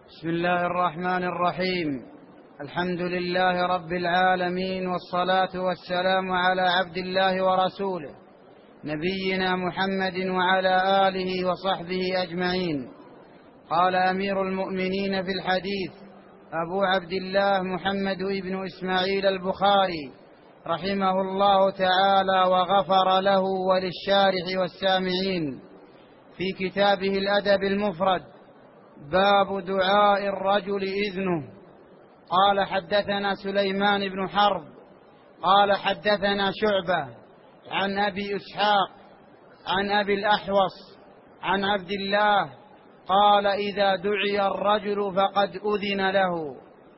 بسم الله الرحمن الرحيم. الحمد لله رب العالمين، والصلاة والسلام على عبد الله ورسوله نبينا محمد وعلى آله وصحبه أجمعين. قال أمير المؤمنين في الحديث أبو عبد الله محمد بن إسماعيل البخاري رحمه الله تعالى وغفر له وللشارح والسامعين في كتابه الأدب المفرد: باب دعاء الرجل إذنه. قال حدثنا سليمان بن حرب قال حدثنا شعبة عن أبي إسحاق عن أبي الأحوص عن عبد الله قال: إذا دعي الرجل فقد أذن له.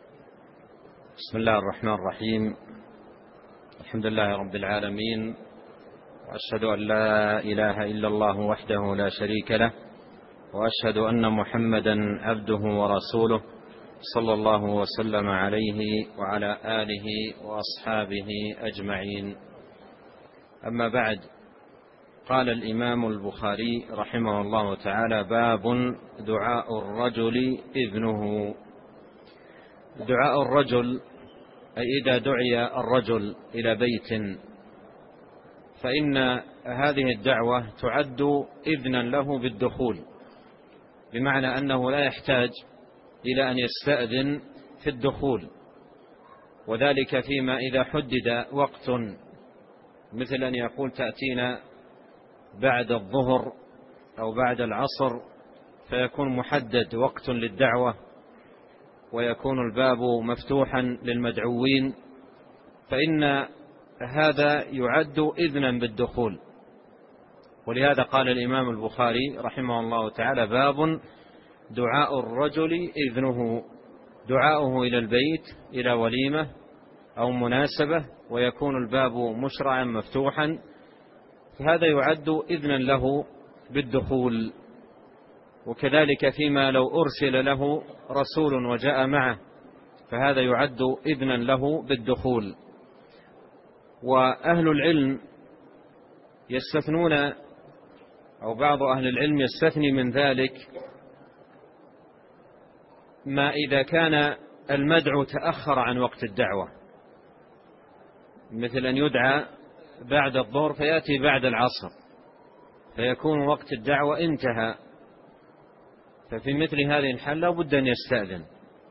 بسم الله الرحمن الرحيم. الحمد لله رب العالمين، وأشهد أن لا إله إلا الله وحده لا شريك له، وأشهد أن محمدا عبده ورسوله صلى الله وسلم عليه وعلى آله وأصحابه أجمعين. أما بعد، قال الإمام البخاري رحمه الله تعالى: باب دعاء الرجل إذنه. دعاء الرجل أي إذا دعي الرجل إلى بيت فإن هذه الدعوة تعد إذنا له بالدخول، بمعنى أنه لا يحتاج إلى أن يستأذن في الدخول، وذلك فيما إذا حدد وقت، مثل أن يقول: تأتينا بعد الظهر أو بعد العصر، فيكون محدد وقت للدعوة ويكون الباب مفتوحا للمدعوين، فإن هذا يعد إذنا بالدخول. ولهذا قال الإمام البخاري رحمه الله تعالى: باب دعاء الرجل إذنه، دعاؤه إلى البيت، إلى وليمة أو مناسبة، ويكون الباب مشرعا مفتوحا، فهذا يعد إذنا له بالدخول. وكذلك فيما لو أرسل له رسول وجاء معه، فهذا يعد إذنا له بالدخول. وأهل العلم يستثنون، أو بعض أهل العلم يستثني من ذلك ما إذا كان المدعو تأخر عن وقت الدعوة، مثل أن يدعى بعد الظهر فيأتي بعد العصر، فيكون وقت الدعوة انتهى، ففي مثل هذه الحال لا بد أن يستأذن.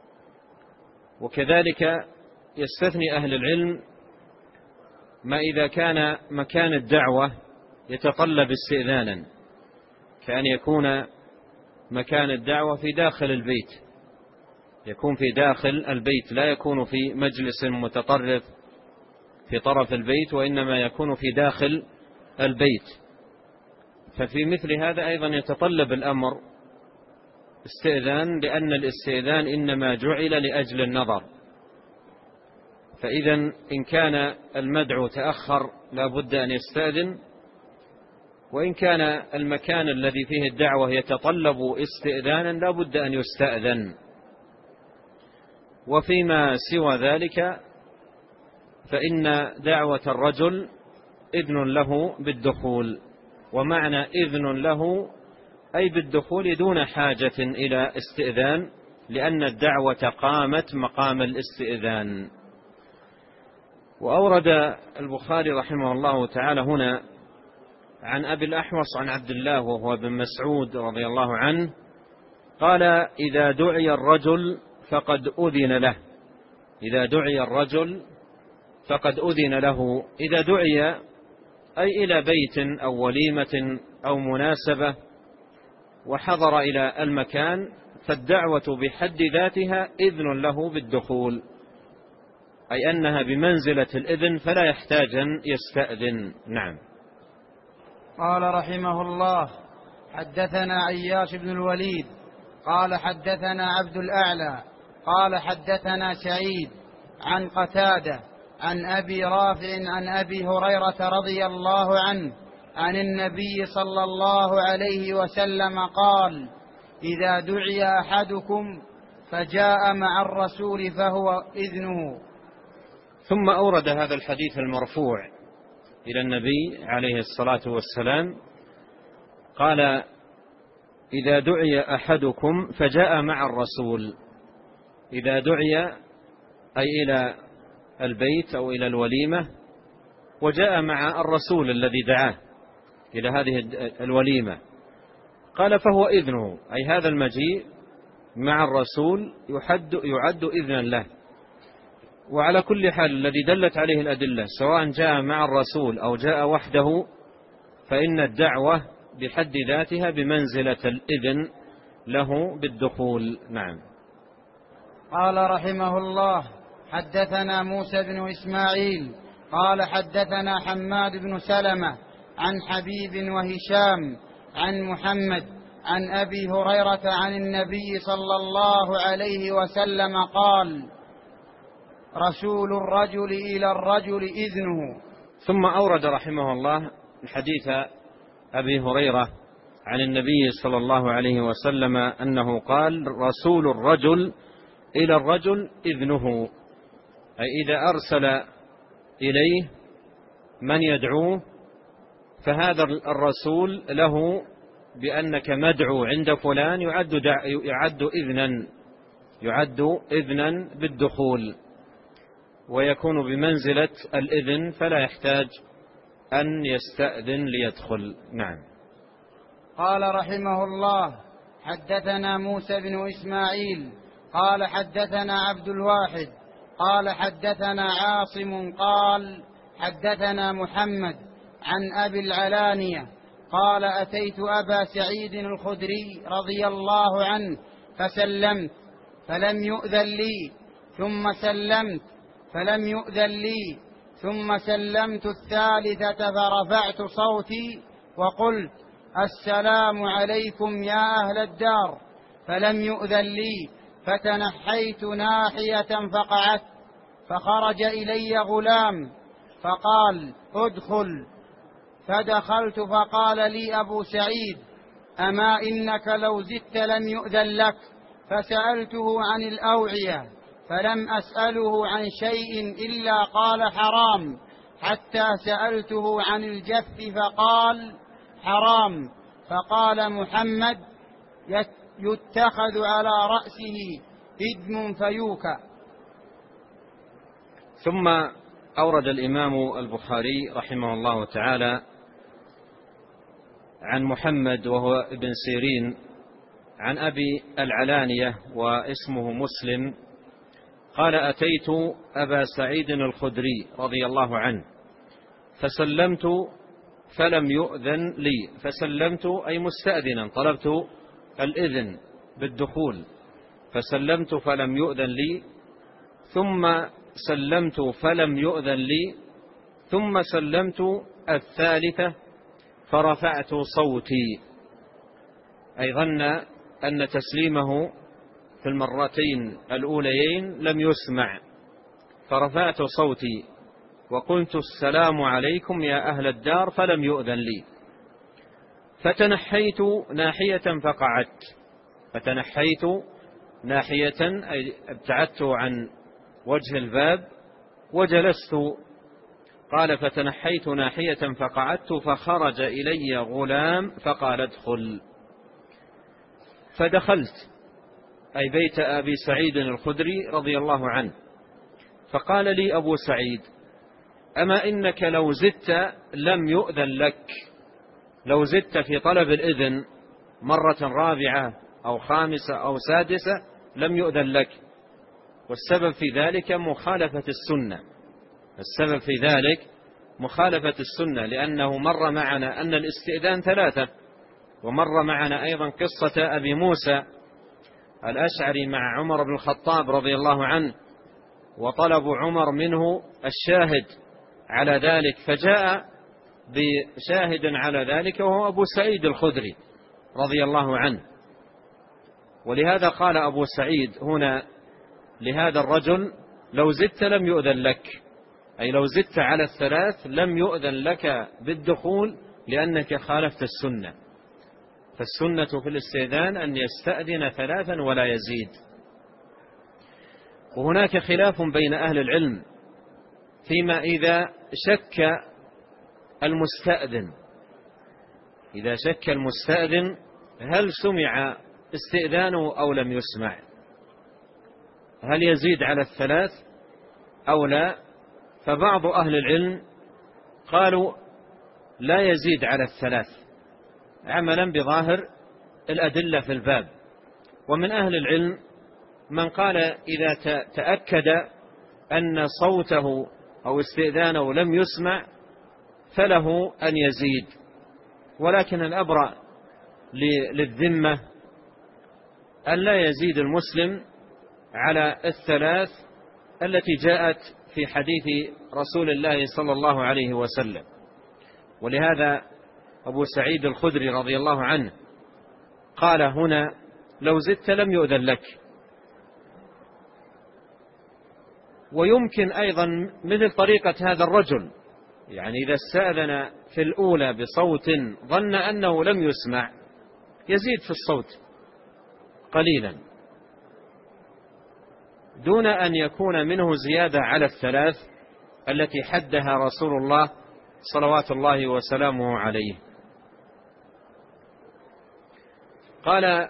وكذلك يستثني أهل العلم ما إذا كان مكان الدعوة يتطلب استئذانا، كأن يكون مكان الدعوة في داخل البيت، يكون في داخل البيت، لا يكون في مجلس متطرف في طرف البيت، وإنما يكون في داخل البيت، ففي مثل هذا أيضا يتطلب الأمر استئذان، لأن الاستئذان إنما جعل لأجل النظر. فإذا إن كان المدعو تأخر لا بد أن يستأذن، وإن كان المكان الذي فيه الدعوة يتطلب استئذانا لا بد أن يستأذن. وفيما سوى ذلك فإن دعوة الرجل إذن له بالدخول، ومعنى إذن له أي بالدخول دون حاجة إلى استئذان، لأن الدعوة قامت مقام الاستئذان. وأورد البخاري رحمه الله تعالى هنا عن أبي الأحوص عن عبد الله وهو بن مسعود رضي الله عنه قال: إذا دعي الرجل فقد أذن له. إذا دعي الرجل فقد أذن له. إذا دعي أي إلى بيت أو وليمة أو مناسبة وحضر إلى المكان، فالدعوة بحد ذاتها إذن له بالدخول، أي أنها بمنزلة الإذن فلا يحتاج أن يستأذن. نعم. قال رحمه الله: حدثنا عياش بن الوليد قال حدثنا عبد الأعلى قال حدثنا سعيد عن قتادة عن أبي رافع عن أبي هريرة رضي الله عنه عن النبي صلى الله عليه وسلم قال: إذا دعي أحدكم فجاء مع الرسول فهو إذنه. ثم أورد هذا الحديث المرفوع إلى النبي عليه الصلاة والسلام، قال: إذا دعي أحدكم فجاء مع الرسول. إذا دعي أي إلى البيت أو إلى الوليمة وجاء مع الرسول الذي دعاه إلى هذه الوليمة، قال فهو إذنه، أي هذا المجيء مع الرسول يعد إذنا له. وعلى كل حال الذي دلت عليه الأدلة سواء جاء مع الرسول أو جاء وحده فإن الدعوة بحد ذاتها بمنزلة الإذن له بالدخول. نعم. قال رحمه الله: حدثنا موسى بن إسماعيل قال حدثنا حماد بن سلمة عن حبيب وهشام عن محمد عن أبي هريرة عن النبي صلى الله عليه وسلم قال: رسول الرجل إلى الرجل إذنه. ثم أورد رحمه الله حديث أبي هريرة عن النبي صلى الله عليه وسلم أنه قال: رسول الرجل إلى الرجل إذنه، أي إذا أرسل إليه من يدعوه فهذا الرسول له بأنك مدعو عند فلان يعد إذنا بالدخول، ويكون بمنزلة الإذن فلا يحتاج أن يستأذن ليدخل. نعم. قال رحمه الله: حدثنا موسى بن إسماعيل قال حدثنا عبد الواحد قال حدثنا عاصم قال حدثنا محمد عن أبي العلانية قال: أتيت أبا سعيد الخدري رضي الله عنه فسلمت فلم يؤذن لي، ثم سلمت فلم يؤذن لي، ثم سلمت الثالثة فرفعت صوتي وقلت: السلام عليكم يا أهل الدار، فلم يؤذن لي، فتنحيت ناحية فقعدت، فخرج إلي غلام فقال: ادخل، فدخلت فقال لي أبو سعيد: أما إنك لو زدت لم يؤذن لك. فسألته عن الأوعية فلم أسأله عن شيء إلا قال حرام، حتى سألته عن الجف فقال حرام، فقال محمد: يتخذ على رأسه إدم فيوكى. ثم أورد الإمام البخاري رحمه الله تعالى عن محمد وهو ابن سيرين عن أبي العلانية واسمه مسلم قال: أتيت أبا سعيد الخدري رضي الله عنه فسلمت فلم يؤذن لي. فسلمت أي مستأذنا، طلبت الإذن بالدخول، فسلمت فلم يؤذن لي، ظن سلمت فلم يؤذن لي، ثم سلمت الثالثة فرفعت صوتي، أي ظن أن تسليمه في المرتين الأوليين لم يسمع، فرفعت صوتي وقلت: السلام عليكم يا أهل الدار، فلم يؤذن لي، فتنحيت ناحية فقعدت. فتنحيت ناحية أي ابتعدت عن وجه الباب وجلست. قال: فتنحيت ناحية فقعدت، فخرج إلي غلام فقال: ادخل. فدخلت، أي بيت أبي سعيد الخدري رضي الله عنه، فقال لي أبو سعيد: أما إنك لو زدت لم يؤذن لك، لو زدت في طلب الإذن مرة رابعة أو خامسة أو سادسة لم يؤذن لك. والسبب في ذلك مخالفة السنة، السبب في ذلك مخالفة السنة، لأنه مر معنا أن الاستئذان 3، ومر معنا أيضا قصة أبي موسى الأشعري مع عمر بن الخطاب رضي الله عنه، وطلب عمر منه الشاهد على ذلك، فجاء بشاهد على ذلك وهو أبو سعيد الخدري رضي الله عنه. ولهذا قال أبو سعيد هنا لهذا الرجل: لو زدت لم يؤذن لك، أي لو زدت على 3 لم يؤذن لك بالدخول لأنك خالفت السنة. فالسنة في الاستئذان أن يستأذن 3 ولا يزيد. وهناك خلاف بين أهل العلم فيما إذا شك المستأذن، إذا شك المستأذن هل سمع استئذانه أو لم يسمع؟ هل يزيد على 3 أو لا؟ فبعض أهل العلم قالوا لا يزيد على 3 عملا بظاهر الأدلة في الباب. ومن أهل العلم من قال إذا تأكد أن صوته أو استئذانه لم يسمع فله أن يزيد، ولكن الأبرأ للذمة أن لا يزيد المسلم على 3 التي جاءت في حديث رسول الله صلى الله عليه وسلم. ولهذا أبو سعيد الخدري رضي الله عنه قال هنا: لو زدت لم يؤذن لك. ويمكن أيضا مثل طريقة هذا الرجل، يعني إذا استأذن في الأولى بصوت ظن أنه لم يسمع يزيد في الصوت قليلا دون أن يكون منه زيادة على 3 التي حدها رسول الله صلوات الله وسلامه عليه. قال: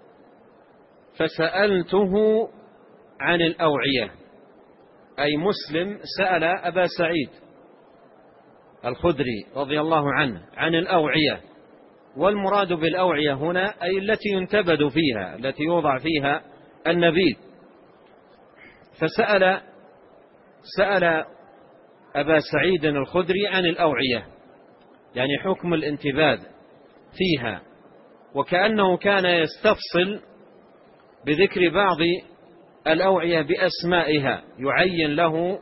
فسألته عن الأوعية، أي مسلم سأل أبا سعيد الخدري رضي الله عنه عن الأوعية، والمراد بالأوعية هنا أي التي ينتبذ فيها، التي يوضع فيها النبيذ. سأل أبا سعيد الخدري عن الأوعية، يعني حكم الانتباذ فيها، وكأنه كان يستفصل بذكر بعض الأوعية بأسمائها، يعين له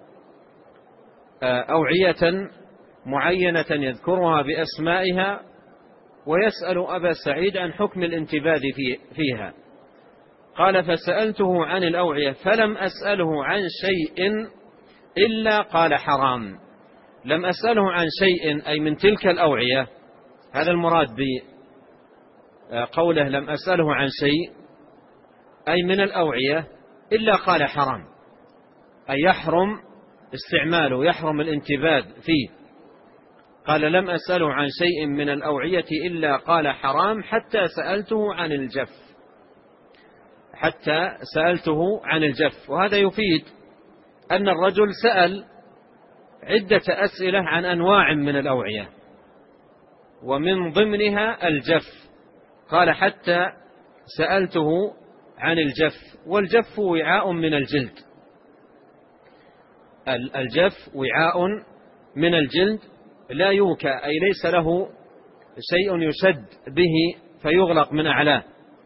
أوعية معينة يذكرها بأسمائها، ويسأل أبا سعيد عن حكم الانتباذ فيها. قال: فسألته عن الأوعية فلم أسأله عن شيء إلا قال حرام. لم أسأله عن شيء أي من تلك الأوعية، هذا المراد بقوله لم أسأله عن شيء أي من الأوعية إلا قال حرام، أي يحرم استعماله، يحرم الانتباذ فيه. قال: لم أسأله عن شيء من الأوعية إلا قال حرام حتى سألته عن الجف. وهذا يفيد أن الرجل سأل عدة أسئلة عن أنواع من الأوعية، ومن ضمنها الجف. قال: حتى سألته عن الجف. والجف وعاء من الجلد، الجف وعاء من الجلد لا يوكى، أي ليس له شيء يشد به فيغلق من أعلاه.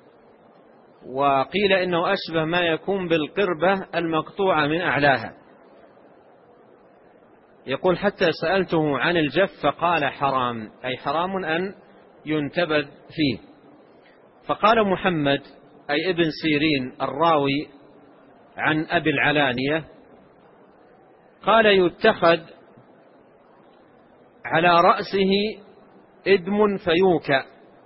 وقيل إنه أشبه ما يكون بالقربة المقطوعة من أعلاها. يقول: حتى سألته عن الجف فقال حرام، أي حرام أن ينتبذ فيه. فقال محمد أي ابن سيرين الراوي عن أبي العلانية، قال: يتخذ على رأسه إدم فيوكى.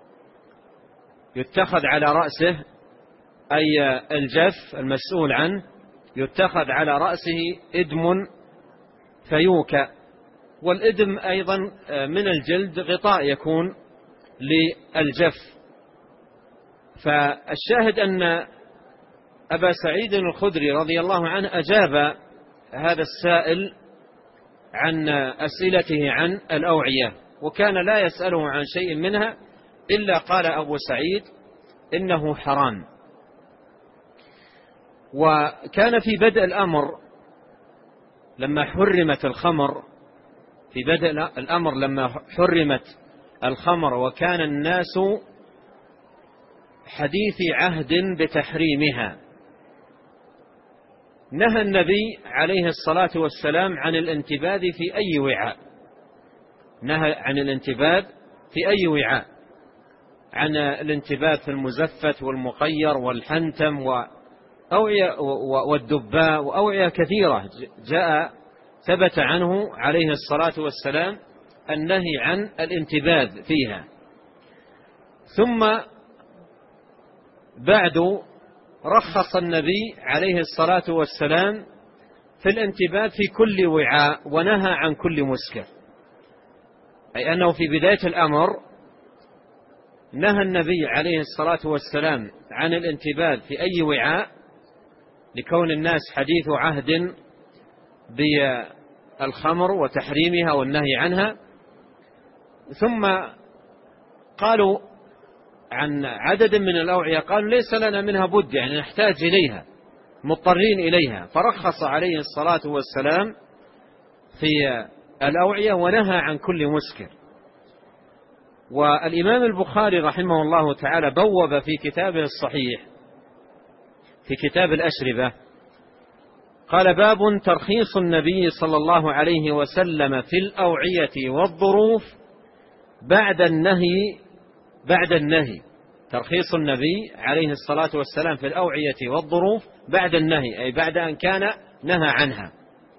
يتخذ على رأسه أي الجف المسؤول عنه، يتخذ على رأسه إدم فيوكى. والإدم أيضا من الجلد، غطاء يكون للجف. فالشاهد أن أبا سعيد الخدري رضي الله عنه أجاب هذا السائل عن أسئلته عن الأوعية، وكان لا يسأله عن شيء منها إلا قال أبو سعيد إنه حرام. وكان في بدء الأمر لما حرمت الخمر، في بدء الأمر لما حرمت الخمر وكان الناس حديث عهد بتحريمها، نهى النبي عليه الصلاة والسلام عن الانتباذ في أي وعاء، نهى عن الانتباذ في أي وعاء، عن الانتباذ في المزفت والمقير والحنتم والدباء وأوعية كثيرة جاء ثبت عنه عليه الصلاة والسلام النهي عن الانتباذ فيها. ثم بعد رخص النبي عليه الصلاة والسلام في الانتباذ في كل وعاء، ونهى عن كل مسكر، أي أنه في بداية الأمر نهى النبي عليه الصلاة والسلام عن الانتباذ في أي وعاء لكون الناس حديث عهد بالخمر وتحريمها والنهي عنها. ثم قالوا عن عدد من الأوعية قالوا ليس لنا منها بد، يعني نحتاج إليها مضطرين إليها، فرخص عليه الصلاة والسلام في الأوعية ونهى عن كل مسكر. والإمام البخاري رحمه الله تعالى بوب في كتابه الصحيح في كتاب الأشربة قال: باب ترخيص النبي صلى الله عليه وسلم في الأوعية والظروف بعد النهي. ترخيص النبي عليه الصلاة والسلام في الأوعية والظروف بعد النهي، أي بعد أن كان نهى عنها.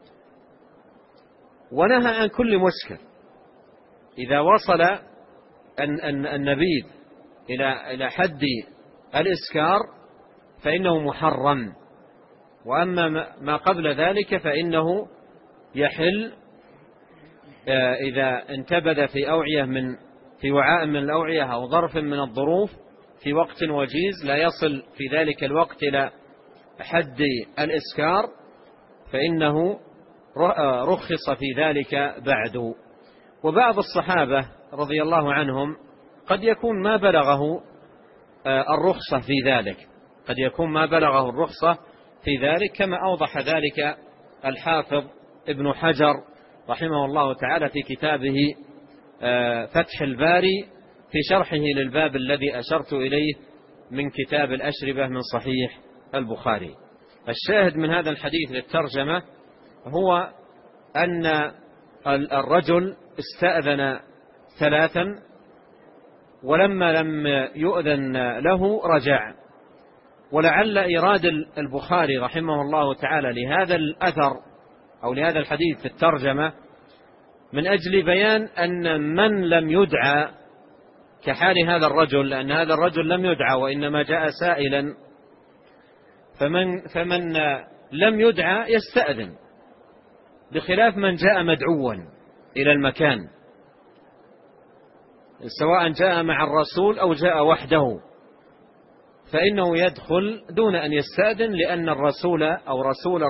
ونهى عن كل مسكر إذا وصل النبيذ إلى حد الإسكار فإنه محرم، وأما ما قبل ذلك فإنه يحل إذا انتبذ في وعاء من الأوعية أو ظرف من الظروف في وقت وجيز لا يصل في ذلك الوقت إلى حد الإسكار فإنه رخص في ذلك بعد. وبعض الصحابة رضي الله عنهم قد يكون ما بلغه الرخصة في ذلك، قد يكون ما بلغه الرخصة في ذلك، كما أوضح ذلك الحافظ ابن حجر رحمه الله تعالى في كتابه فتح الباري في شرحه للباب الذي أشرت إليه من كتاب الأشربة من صحيح البخاري. الشاهد من هذا الحديث للترجمة هو أن الرجل استأذن 3 ولما لم يؤذن له رجع. ولعل إيراد البخاري رحمه الله تعالى لهذا الأثر أو لهذا الحديث في الترجمة من أجل بيان أن من لم يدعى كحال هذا الرجل، لأن هذا الرجل لم يدعى وإنما جاء سائلا، فمن لم يدعى يستأذن، بخلاف من جاء مدعوا إلى المكان سواء جاء مع الرسول أو جاء وحده فإنه يدخل دون أن يستأذن، لأن الرسول أو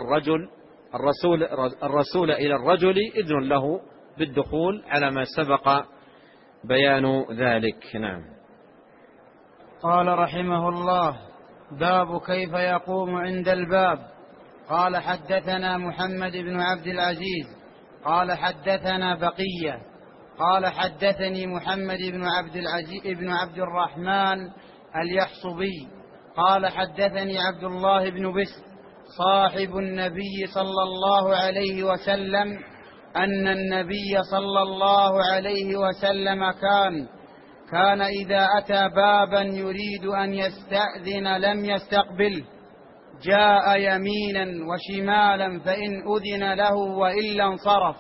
الرسول إلى الرجل إذن له بالدخول على ما سبق بيان ذلك. نعم. قال رحمه الله: باب كيف يقوم عند الباب. قال: حدثنا محمد بن عبد العزيز قال حدثنا بقية قال حدثني محمد بن عبد الرحمن اليحصبي قال حدثني عبد الله بن بسر صاحب النبي صلى الله عليه وسلم أن النبي صلى الله عليه وسلم كان إذا أتى بابا يريد أن يستأذن لم يستقبله، جاء يمينا وشمالا فإن أذن له وإلا انصرف.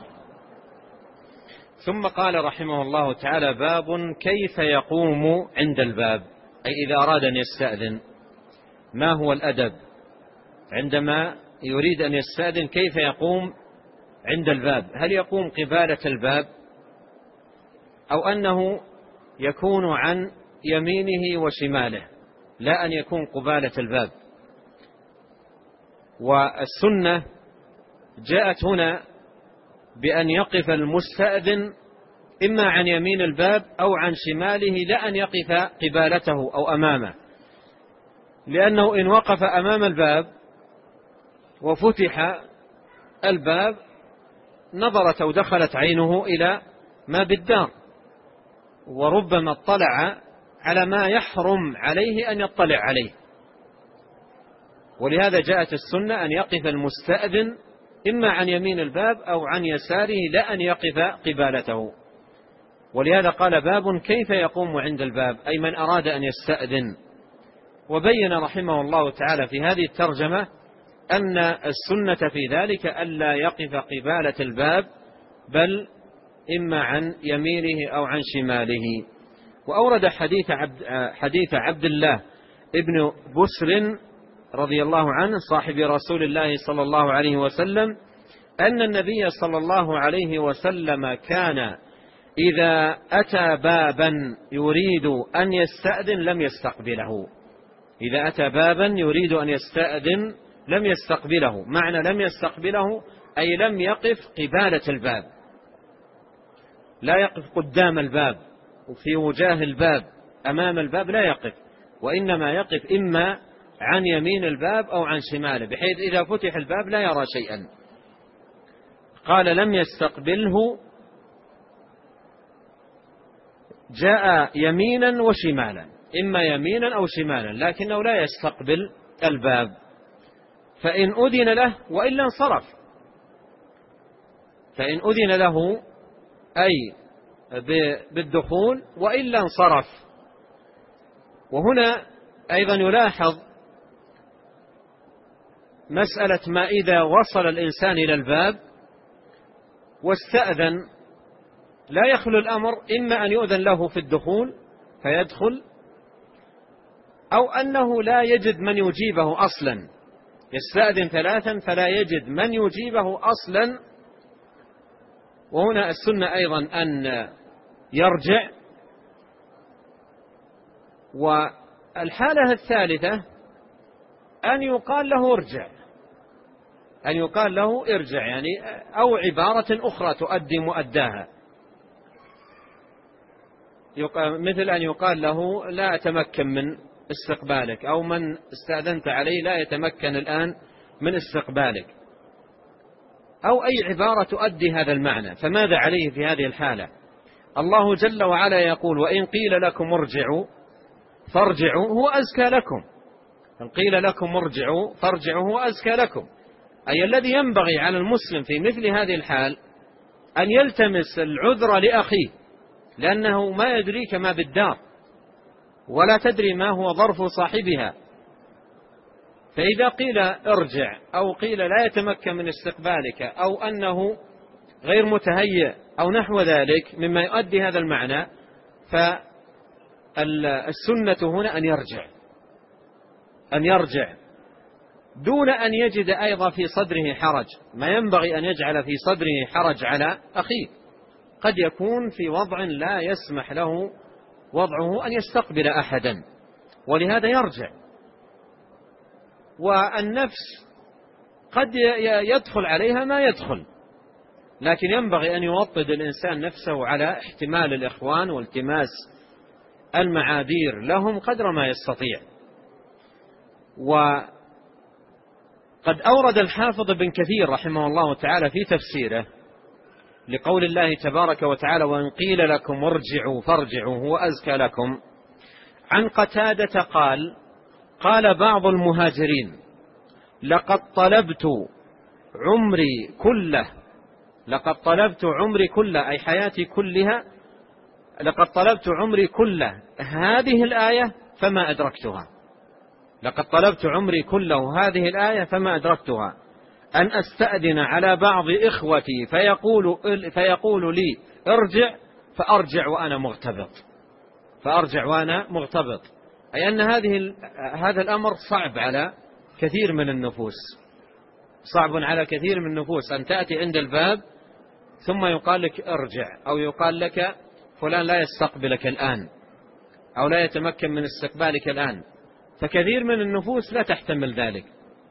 ثم قال رحمه الله تعالى: باب كيف يقوم عند الباب، أي إذا أراد أن يستأذن ما هو الأدب عندما يريد أن يستأذن، كيف يقوم عند الباب؟ هل يقوم قبالة الباب أو أنه يكون عن يمينه وشماله، لا أن يكون قبالة الباب؟ والسنة جاءت هنا بأن يقف المستأذن إما عن يمين الباب أو عن شماله، لا أن يقف قبالته أو أمامه، لأنه إن وقف أمام الباب وفتح الباب نظرت أو دخلت عينه إلى ما بالدار، وربما اطلع على ما يحرم عليه أن يطلع عليه. ولهذا جاءت السنة أن يقف المستأذن إما عن يمين الباب أو عن يساره، لا أن يقف قبالته. ولهذا قال: باب كيف يقوم عند الباب، أي من أراد أن يستأذن. وبين رحمه الله تعالى في هذه الترجمة أن السنة في ذلك ألا يقف قبالة الباب، بل إما عن يمينه أو عن شماله. وأورد حديث عبد الله ابن بسر رضي الله عنه صاحب رسول الله صلى الله عليه وسلم أن النبي صلى الله عليه وسلم كان إذا أتى بابا يريد أن يستأذن لم يستقبله. إذا أتى بابا يريد أن يستأذن لم يستقبله. معنى لم يستقبله أي لم يقف قبالة الباب، لا يقف قدام الباب وفي وجاه الباب أمام الباب، لا يقف، وإنما يقف إما عن يمين الباب أو عن شماله، بحيث إذا فتح الباب لا يرى شيئا. قال لم يستقبله، جاء يمينا وشمالا، إما يمينا أو شمالا، لكنه لا يستقبل الباب. فإن أذن له وإلا انصرف، فإن أذن له أي بالدخول وإلا انصرف. وهنا أيضا يلاحظ مسألة ما إذا وصل الإنسان إلى الباب واستأذن، لا يخلو الأمر إما أن يؤذن له في الدخول فيدخل، أو أنه لا يجد من يجيبه أصلا، يستأذن ثلاثا فلا يجد من يجيبه أصلا. وهنا السنة أيضا أن يرجع. والحالة الثالثة أن يقال له ارجع، أن يقال له ارجع يعني، أو عبارة أخرى تؤدي مؤداها، مثل أن يقال له لا أتمكن من استقبالك، أو من استأذنت عليه لا يتمكن الآن من استقبالك، أو أي عبارة تؤدي هذا المعنى. فماذا عليه في هذه الحالة؟ الله جل وعلا يقول وإن قيل لكم ارجعوا فارجعوا هو أزكى لكم. إن قيل لكم ارجعوا فارجعوا هو أزكى لكم، أي الذي ينبغي على المسلم في مثل هذه الحال أن يلتمس العذر لأخيه، لأنه ما يدريك ما بالدار ولا تدري ما هو ظرف صاحبها. فإذا قيل ارجع أو قيل لا يتمكن من استقبالك أو أنه غير متهيئ أو نحو ذلك مما يؤدي هذا المعنى، فالسنة هنا أن يرجع دون أن يجد أيضا في صدره حرج. ما ينبغي أن يجعل في صدره حرج على أخيه، قد يكون في وضع لا يسمح له وضعه أن يستقبل أحدا، ولهذا يرجع. والنفس قد يدخل عليها ما يدخل، لكن ينبغي أن يوطد الإنسان نفسه على احتمال الإخوان والتماس المعاذير لهم قدر ما يستطيع. وقد أورد الحافظ بن كثير رحمه الله تعالى في تفسيره لقول الله تبارك وتعالى وإن قيل لكم ارجعوا فارجعوا هو أزكى لكم، عن قتادة قال بعض المهاجرين لقد طلبت عمري كله أي حياتي كلها، لقد طلبت عمري كله هذه الآية فما أدركتها. لقد طلبت عمري كله هذه الآية فما أدركتها، أن أستأذن على بعض إخوتي فيقول لي ارجع فأرجع وأنا مغتبط. أي أن هذا الأمر صعب على كثير من النفوس، صعب على كثير من النفوس أن تأتي عند الباب ثم يقال لك ارجع، أو يقال لك فلان لا يستقبلك الآن أو لا يتمكن من استقبالك الآن. فكثير من النفوس لا تحتمل ذلك،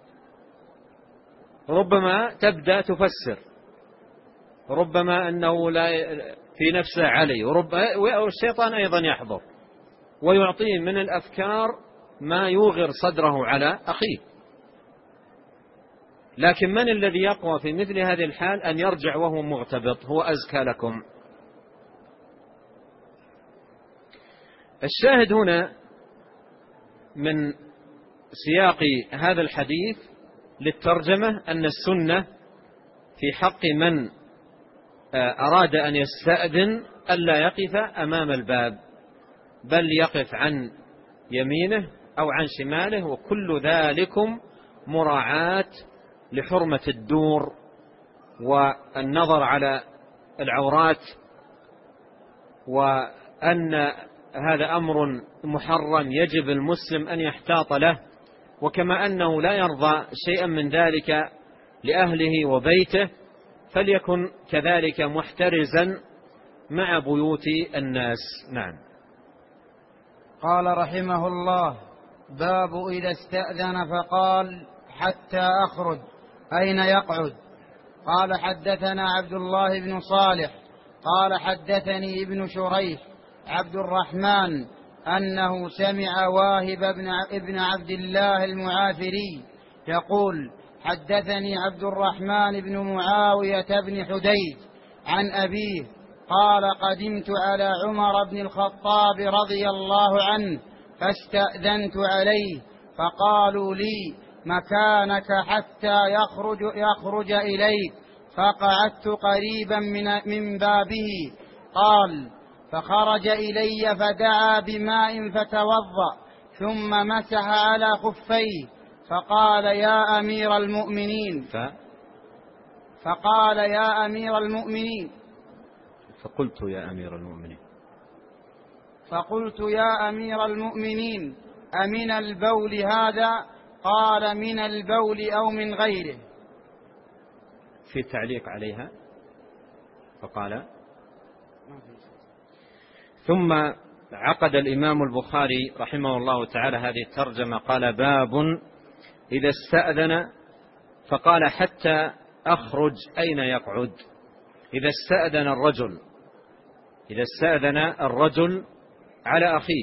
ربما تبدأ تفسر، ربما أنه لا في نفسه علي، والشيطان أيضا يحضر ويعطيه من الأفكار ما يوغر صدره على أخيه. لكن من الذي يقوى في مثل هذه الحال؟ أن يرجع وهو مغتبط هو أزكى لكم. الشاهد هنا من سياق هذا الحديث للترجمة أن السنة في حق من أراد أن يستأذن ألا يقف أمام الباب، بل يقف عن يمينه أو عن شماله، وكل ذلكم مراعاة لحرمة الدور والنظر على العورات، وأن هذا أمر محرم يجب المسلم أن يحتاط له، وكما أنه لا يرضى شيئا من ذلك لأهله وبيته فليكن كذلك محترزا مع بيوت الناس. نعم. قال رحمه الله: باب إذا استأذن فقال حتى أخرج أين يقعد؟ قال حدثنا عبد الله بن صالح قال حدثني ابن شريح عبد الرحمن أنه سمع واهب ابن عبد الله المعافري يقول: حدثني عبد الرحمن بن معاوية بن حديج عن أبيه قال: قدمت على عمر بن الخطاب رضي الله عنه فاستأذنت عليه فقالوا لي: مكانك حتى يخرج إليك، فقعدت قريبا من بابه. قال: فخرج إلي فدعا بماء فتوضأ ثم مسح على خفيه فقال: يا أمير المؤمنين فقال: يا أمير المؤمنين فقلت: يا أمير المؤمنين فقلت: يا أمير المؤمنين أمن البول هذا؟ قال: من البول أو من غيره. في تعليق عليها فقال. ثم عقد الإمام البخاري رحمه الله تعالى هذه الترجمة قال: باب إذا استأذن فقال حتى أخرج أين يقعد. إذا استأذن الرجل على أخيه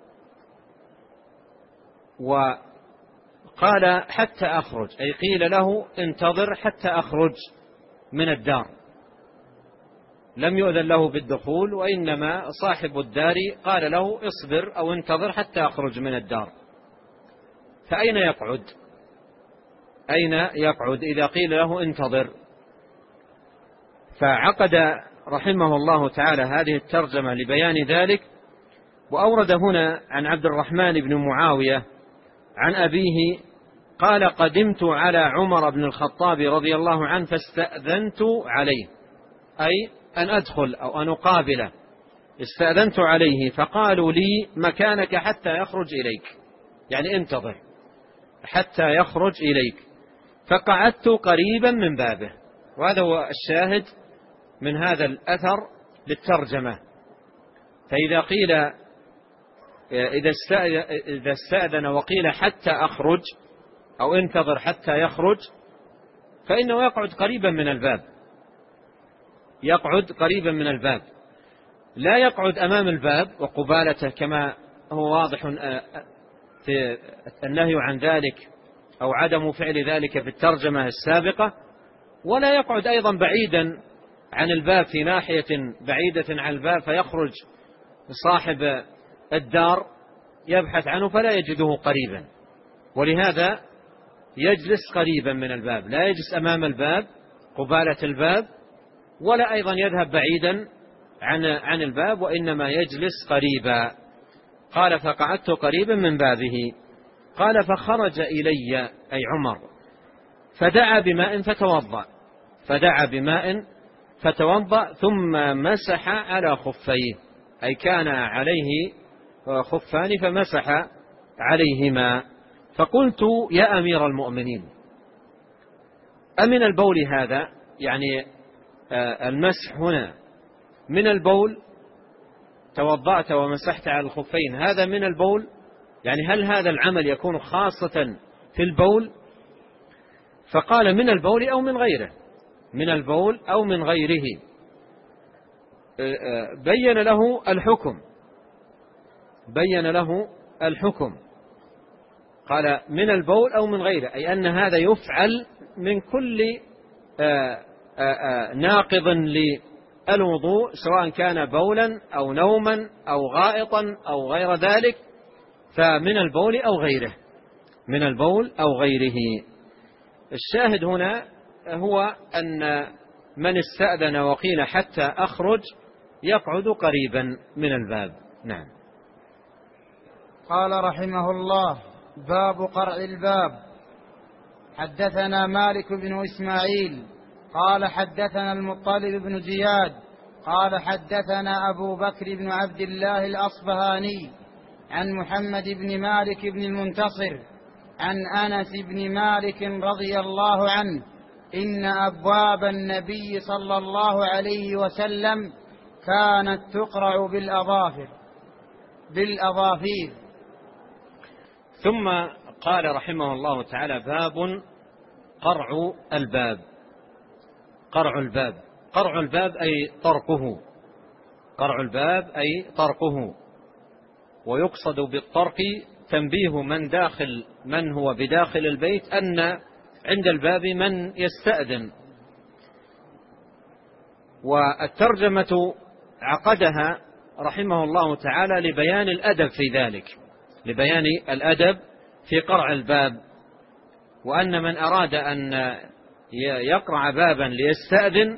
وقال حتى أخرج، أي قيل له انتظر حتى أخرج من الدار، لم يؤذن له بالدخول، وإنما صاحب الدار قال له اصبر أو انتظر حتى أخرج من الدار. فأين يقعد؟ أين يقعد إذا قيل له انتظر؟ فعقد رحمه الله تعالى هذه الترجمة لبيان ذلك، وأورد هنا عن عبد الرحمن بن معاوية عن أبيه قال: قدمت على عمر بن الخطاب رضي الله عنه فاستأذنت عليه، أي أن أدخل أو أن أقابله، استأذنت عليه فقالوا لي: مكانك حتى يخرج إليك، يعني انتظر حتى يخرج إليك، فقعدت قريبا من بابه. وهذا هو الشاهد من هذا الأثر للترجمة. فإذا قيل إذا استأذن وقيل حتى أخرج أو انتظر حتى يخرج، فإنه يقعد قريبا من الباب، يقعد قريبا من الباب، لا يقعد أمام الباب وقبالته كما هو واضح في النهي عن ذلك أو عدم فعل ذلك في الترجمة السابقة، ولا يقعد أيضا بعيدا عن الباب في ناحية بعيدة عن الباب فيخرج صاحب الدار يبحث عنه فلا يجده قريبا، ولهذا يجلس قريبا من الباب، لا يجلس أمام الباب قبالة الباب، ولا أيضا يذهب بعيدا عن الباب، وإنما يجلس قريبا. قال: فقعدت قريبا من بابه. قال: فخرج إلي أي عمر فدعا بماء فتوضأ ثم مسح على خفيه، أي كان عليه خفان فمسح عليهما. فقلت: يا أمير المؤمنين أمن البول هذا؟ يعني المسح هنا من البول، توضأت ومسحت على الخفين، هذا من البول؟ يعني هل هذا العمل يكون خاصة في البول؟ فقال: من البول أو من غيره، من البول أو من غيره. بين له الحكم، قال: من البول أو من غيره، أي أن هذا يفعل من كل ناقض للوضوء، سواء كان بولا أو نوما أو غائطا أو غير ذلك، فمن البول أو غيره، من البول أو غيره. الشاهد هنا هو أن من استأذن وقيل حتى أخرج يقعد قريبا من الباب. نعم. قال رحمه الله: باب قرع الباب. حدثنا مالك بن إسماعيل قال حدثنا المطلب بن زياد قال حدثنا أبو بكر بن عبد الله الأصبهاني عن محمد بن مالك بن المنتصر عن أنس بن مالك رضي الله عنه: إن أبواب النبي صلى الله عليه وسلم كانت تقرع بالأظافير. ثم قال رحمه الله تعالى: باب قرع الباب. قرع الباب، قرع الباب أي طرقه، قرع الباب أي طرقه. ويقصد بالطرق تنبيه من هو بداخل البيت أن عند الباب من يستأذن. والترجمة عقدها رحمه الله تعالى لبيان الأدب في ذلك، لبيان الأدب في قرع الباب، وأن من أراد أن يقرع بابا ليستأذن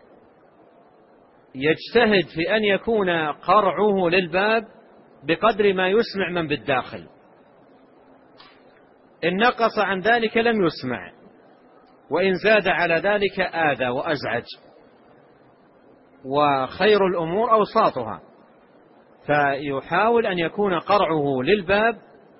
يجتهد في أن يكون قرعه للباب بقدر ما يسمع من بالداخل. إن نقص عن ذلك لم يسمع، وإن زاد على ذلك آذى وأزعج، وخير الأمور أوساطها. فيحاول أن يكون قرعه للباب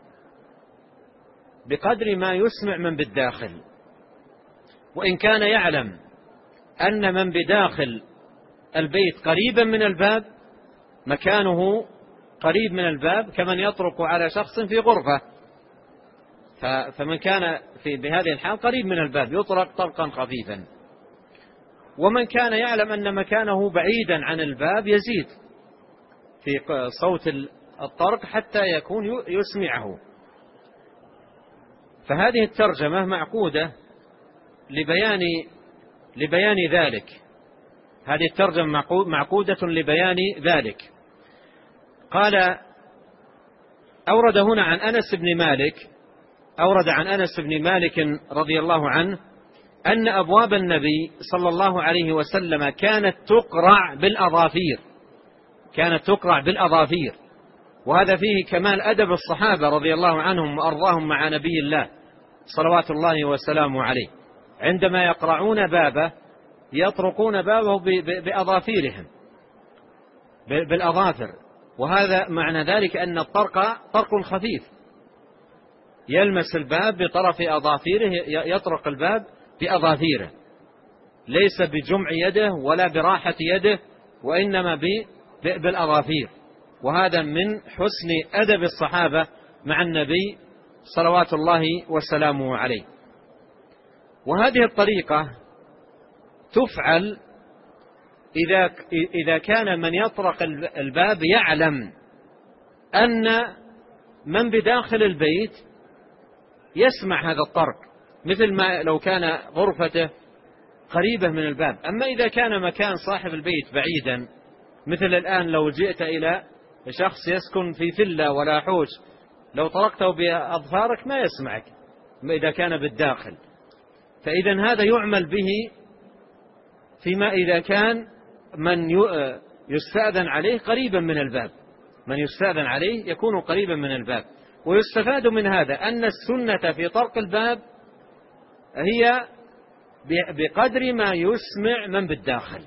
بقدر ما يسمع من بالداخل، وإن كان يعلم أن من بداخل البيت قريبا من الباب مكانه قريب من الباب كمن يطرق على شخص في غرفة، فمن كان بهذه الحال قريب من الباب يطرق طرقا خفيفا. ومن كان يعلم أن مكانه بعيدا عن الباب يزيد في صوت الطرق حتى يكون يسمعه. فهذه الترجمة معقودة لبيان ذلك، هذه الترجمة معقودة لبيان ذلك. قال: أورد هنا عن أنس بن مالك، أورد عن أنس بن مالك رضي الله عنه أن أبواب النبي صلى الله عليه وسلم كانت تقرع بالأظافير، كانت تقرع بالأظافير. وهذا فيه كمال أدب الصحابة رضي الله عنهم وأرضاهم مع نبي الله صلوات الله وسلامه عليه، عندما يقرعون بابه يطرقون بابه بأظافيرهم، بالأظافر. وهذا معنى ذلك أن الطرق طرق خفيف، يلمس الباب بطرف أظافيره، يطرق الباب بأظافيره، ليس بجمع يده ولا براحة يده، وإنما بالأظافير. وهذا من حسن أدب الصحابة مع النبي صلوات الله وسلامه عليه. وهذه الطريقة تفعل إذا كان من يطرق الباب يعلم أن من بداخل البيت يسمع هذا الطرق، مثل ما لو كان غرفته قريبة من الباب. أما إذا كان مكان صاحب البيت بعيدا، مثل الآن لو جئت إلى شخص يسكن في فيلا ولا حوش، لو طرقته بأظفارك ما يسمعك إذا كان بالداخل. فإذا هذا يعمل به فيما إذا كان من يستأذن عليه قريبا من الباب، من يستأذن عليه يكون قريبا من الباب. ويستفاد من هذا أن السنة في طرق الباب هي بقدر ما يسمع من بالداخل،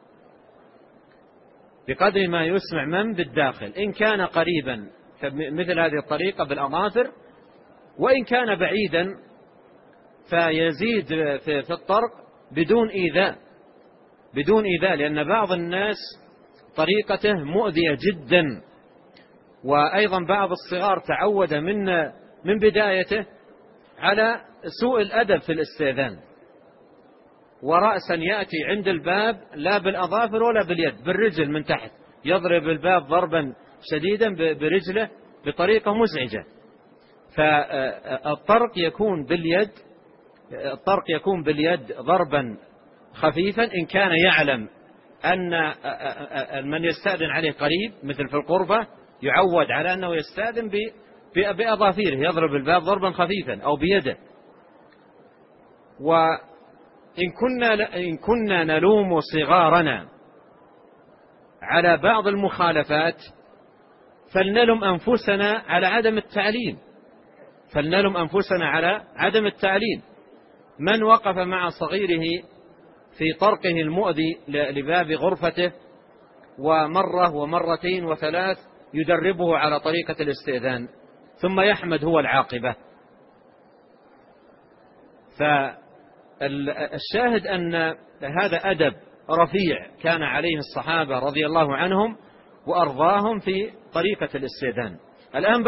بقدر ما يسمع من بالداخل. إن كان قريبا مثل هذه الطريقة بالأظافر، وإن كان بعيدا فيزيد في الطرق بدون إيذاء، لأن بعض الناس طريقته مؤذية جدا. وأيضا بعض الصغار تعود من بدايته على سوء الأدب في الاستئذان، ورأسا يأتي عند الباب لا بالأظافر ولا باليد، بالرجل من تحت، يضرب الباب ضربا شديدا برجله بطريقة مزعجة. فالطرق يكون باليد ضربا خفيفا إن كان يعلم أن من يستأذن عليه قريب، مثل في القربة يعود على أنه يستأذن بأظافيره، يضرب الباب ضربا خفيفا أو بيده. وإن كنا نلوم صغارنا على بعض المخالفات فلنلم أنفسنا على عدم التعليم. من وقف مع صغيره في طرقه المؤذي لباب غرفته ومرة ومرتين وثلاث يدربه على طريقة الاستئذان، ثم يحمد هو العاقبة. فالشاهد أن هذا أدب رفيع كان عليه الصحابة رضي الله عنهم وأرضاهم في طريقة الاستئذان. الآن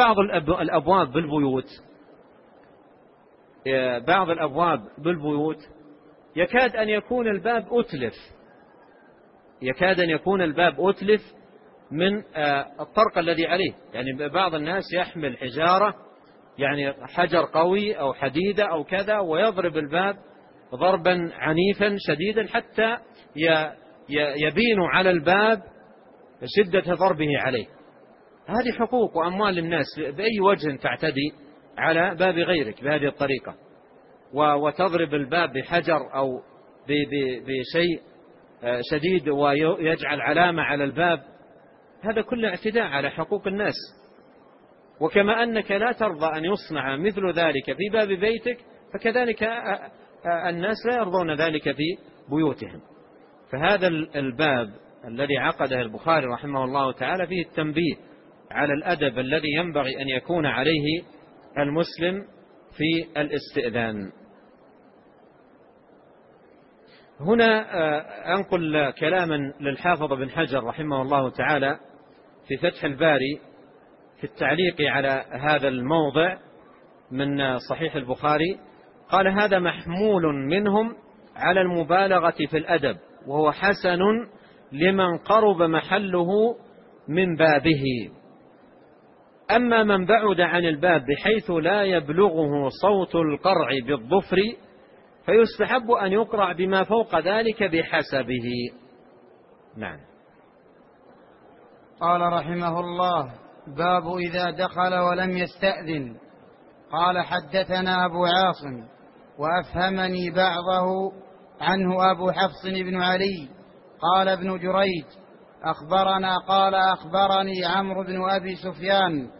بعض الأبواب بالبيوت يكاد أن يكون الباب أتلف من الطرق الذي عليه. يعني بعض الناس يحمل حجارة، يعني حجر قوي أو حديدة أو كذا، ويضرب الباب ضربا عنيفا شديدا حتى يبين على الباب شدة ضربه عليه. هذه حقوق وأموال الناس، بأي وجه تعتدي على باب غيرك بهذه الطريقة وتضرب الباب بحجر أو بشيء شديد ويجعل علامة على الباب؟ هذا كله اعتداء على حقوق الناس. وكما أنك لا ترضى أن يصنع مثل ذلك في باب بيتك، فكذلك الناس لا يرضون ذلك في بيوتهم. فهذا الباب الذي عقده البخاري رحمه الله تعالى فيه التنبيه على الأدب الذي ينبغي أن يكون عليه المسلم في الاستئذان. هنا أنقل كلاما للحافظ بن حجر رحمه الله تعالى في فتح الباري في التعليق على هذا الموضع من صحيح البخاري. قال: هذا محمول منهم على المبالغة في الأدب، وهو حسن لمن قرب محله من بابه. أما من بعد عن الباب بحيث لا يبلغه صوت القرع بالظفر فيستحب أن يقرع بما فوق ذلك بحسبه. نعم. قال رحمه الله: باب إذا دخل ولم يستأذن. قال: حدثنا أبو عاصم وأفهمني بعضه عنه أبو حفص بن علي قال ابن جريج أخبرنا قال أخبرني عمرو بن أبي سفيان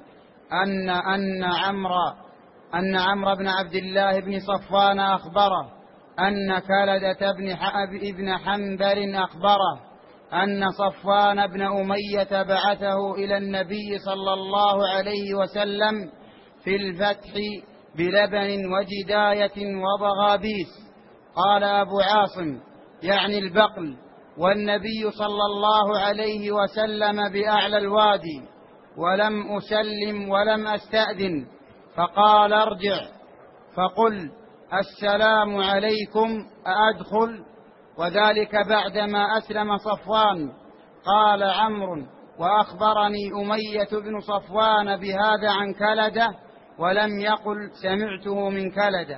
أن عمرو بن عبد الله بن صفوان أخبره أن كلدة بن حنبل أخبره أن صفوان بن أمية بعثه إلى النبي صلى الله عليه وسلم في الفتح بلبن وجداية وضغابيس. قال أبو عاصم: يعني البقل، والنبي صلى الله عليه وسلم بأعلى الوادي، ولم أسلم ولم أستأذن، فقال: ارجع فقل: السلام عليكم أأدخل؟ وذلك بعدما أسلم صفوان. قال عمرو: وأخبرني أمية بن صفوان بهذا عن كلدة، ولم يقل سمعته من كلدة.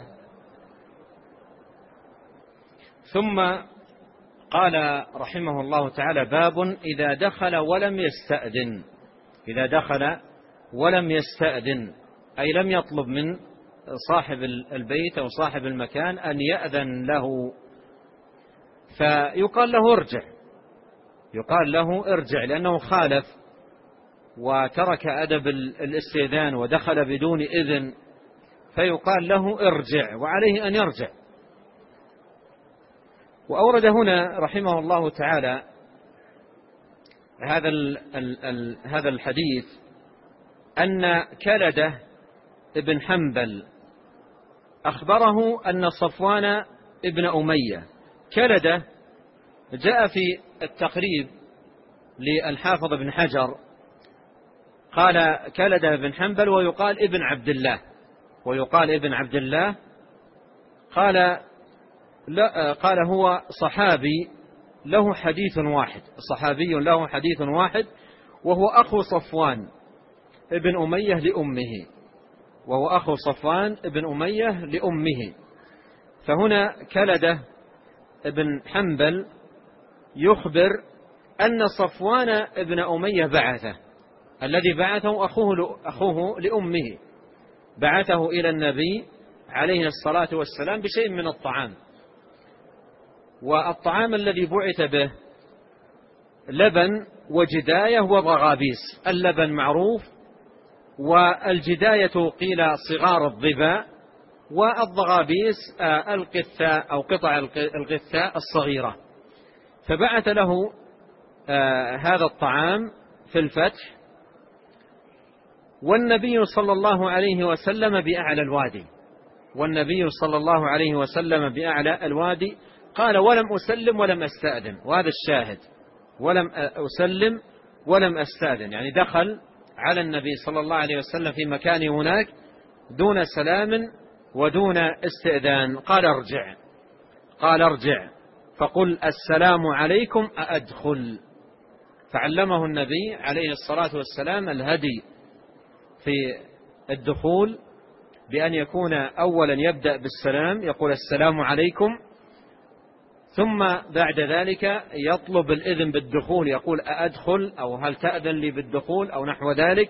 ثم قال رحمه الله تعالى: باب إذا دخل ولم يستأذن، أي لم يطلب من صاحب البيت أو صاحب المكان أن يأذن له، فيقال له ارجع لأنه خالف وترك أدب الاستئذان ودخل بدون إذن، فيقال له ارجع وعليه أن يرجع. وأورد هنا رحمه الله تعالى هذا الحديث أن كلدة ابن حنبل أخبره أن صفوان ابن أمية. كلدة جاء في التقريب للحافظ بن حجر قال كلدة بن حنبل ويقال ابن عبد الله، قال هو صحابي له حديث واحد، وهو أخو صفوان ابن أمية لأمه. فهنا كلدة ابن حنبل يخبر أن صفوان ابن أمية الذي بعثه أخوه لأمه، بعثه إلى النبي عليه الصلاة والسلام بشيء من الطعام، والطعام الذي بعث به لبن وجداية وضغابيس. اللبن معروف، والجداية قيل صغار الظباء، والضغابيس القثاء أو قطع القثاء الصغيرة. فبعث له هذا الطعام في الفتح، والنبي صلى الله عليه وسلم بأعلى الوادي، قال ولم أسلم ولم أستأذن، وهذا الشاهد، ولم أسلم ولم أستأذن، يعني دخل على النبي صلى الله عليه وسلم في مكانه هناك دون سلام ودون استئذان. قال ارجع فقل السلام عليكم أأدخل. فعلمه النبي عليه الصلاة والسلام الهدي في الدخول بأن يكون أولا يبدأ بالسلام، يقول السلام عليكم، ثم بعد ذلك يطلب الإذن بالدخول، يقول أأدخل أو هل تأذن لي بالدخول أو نحو ذلك.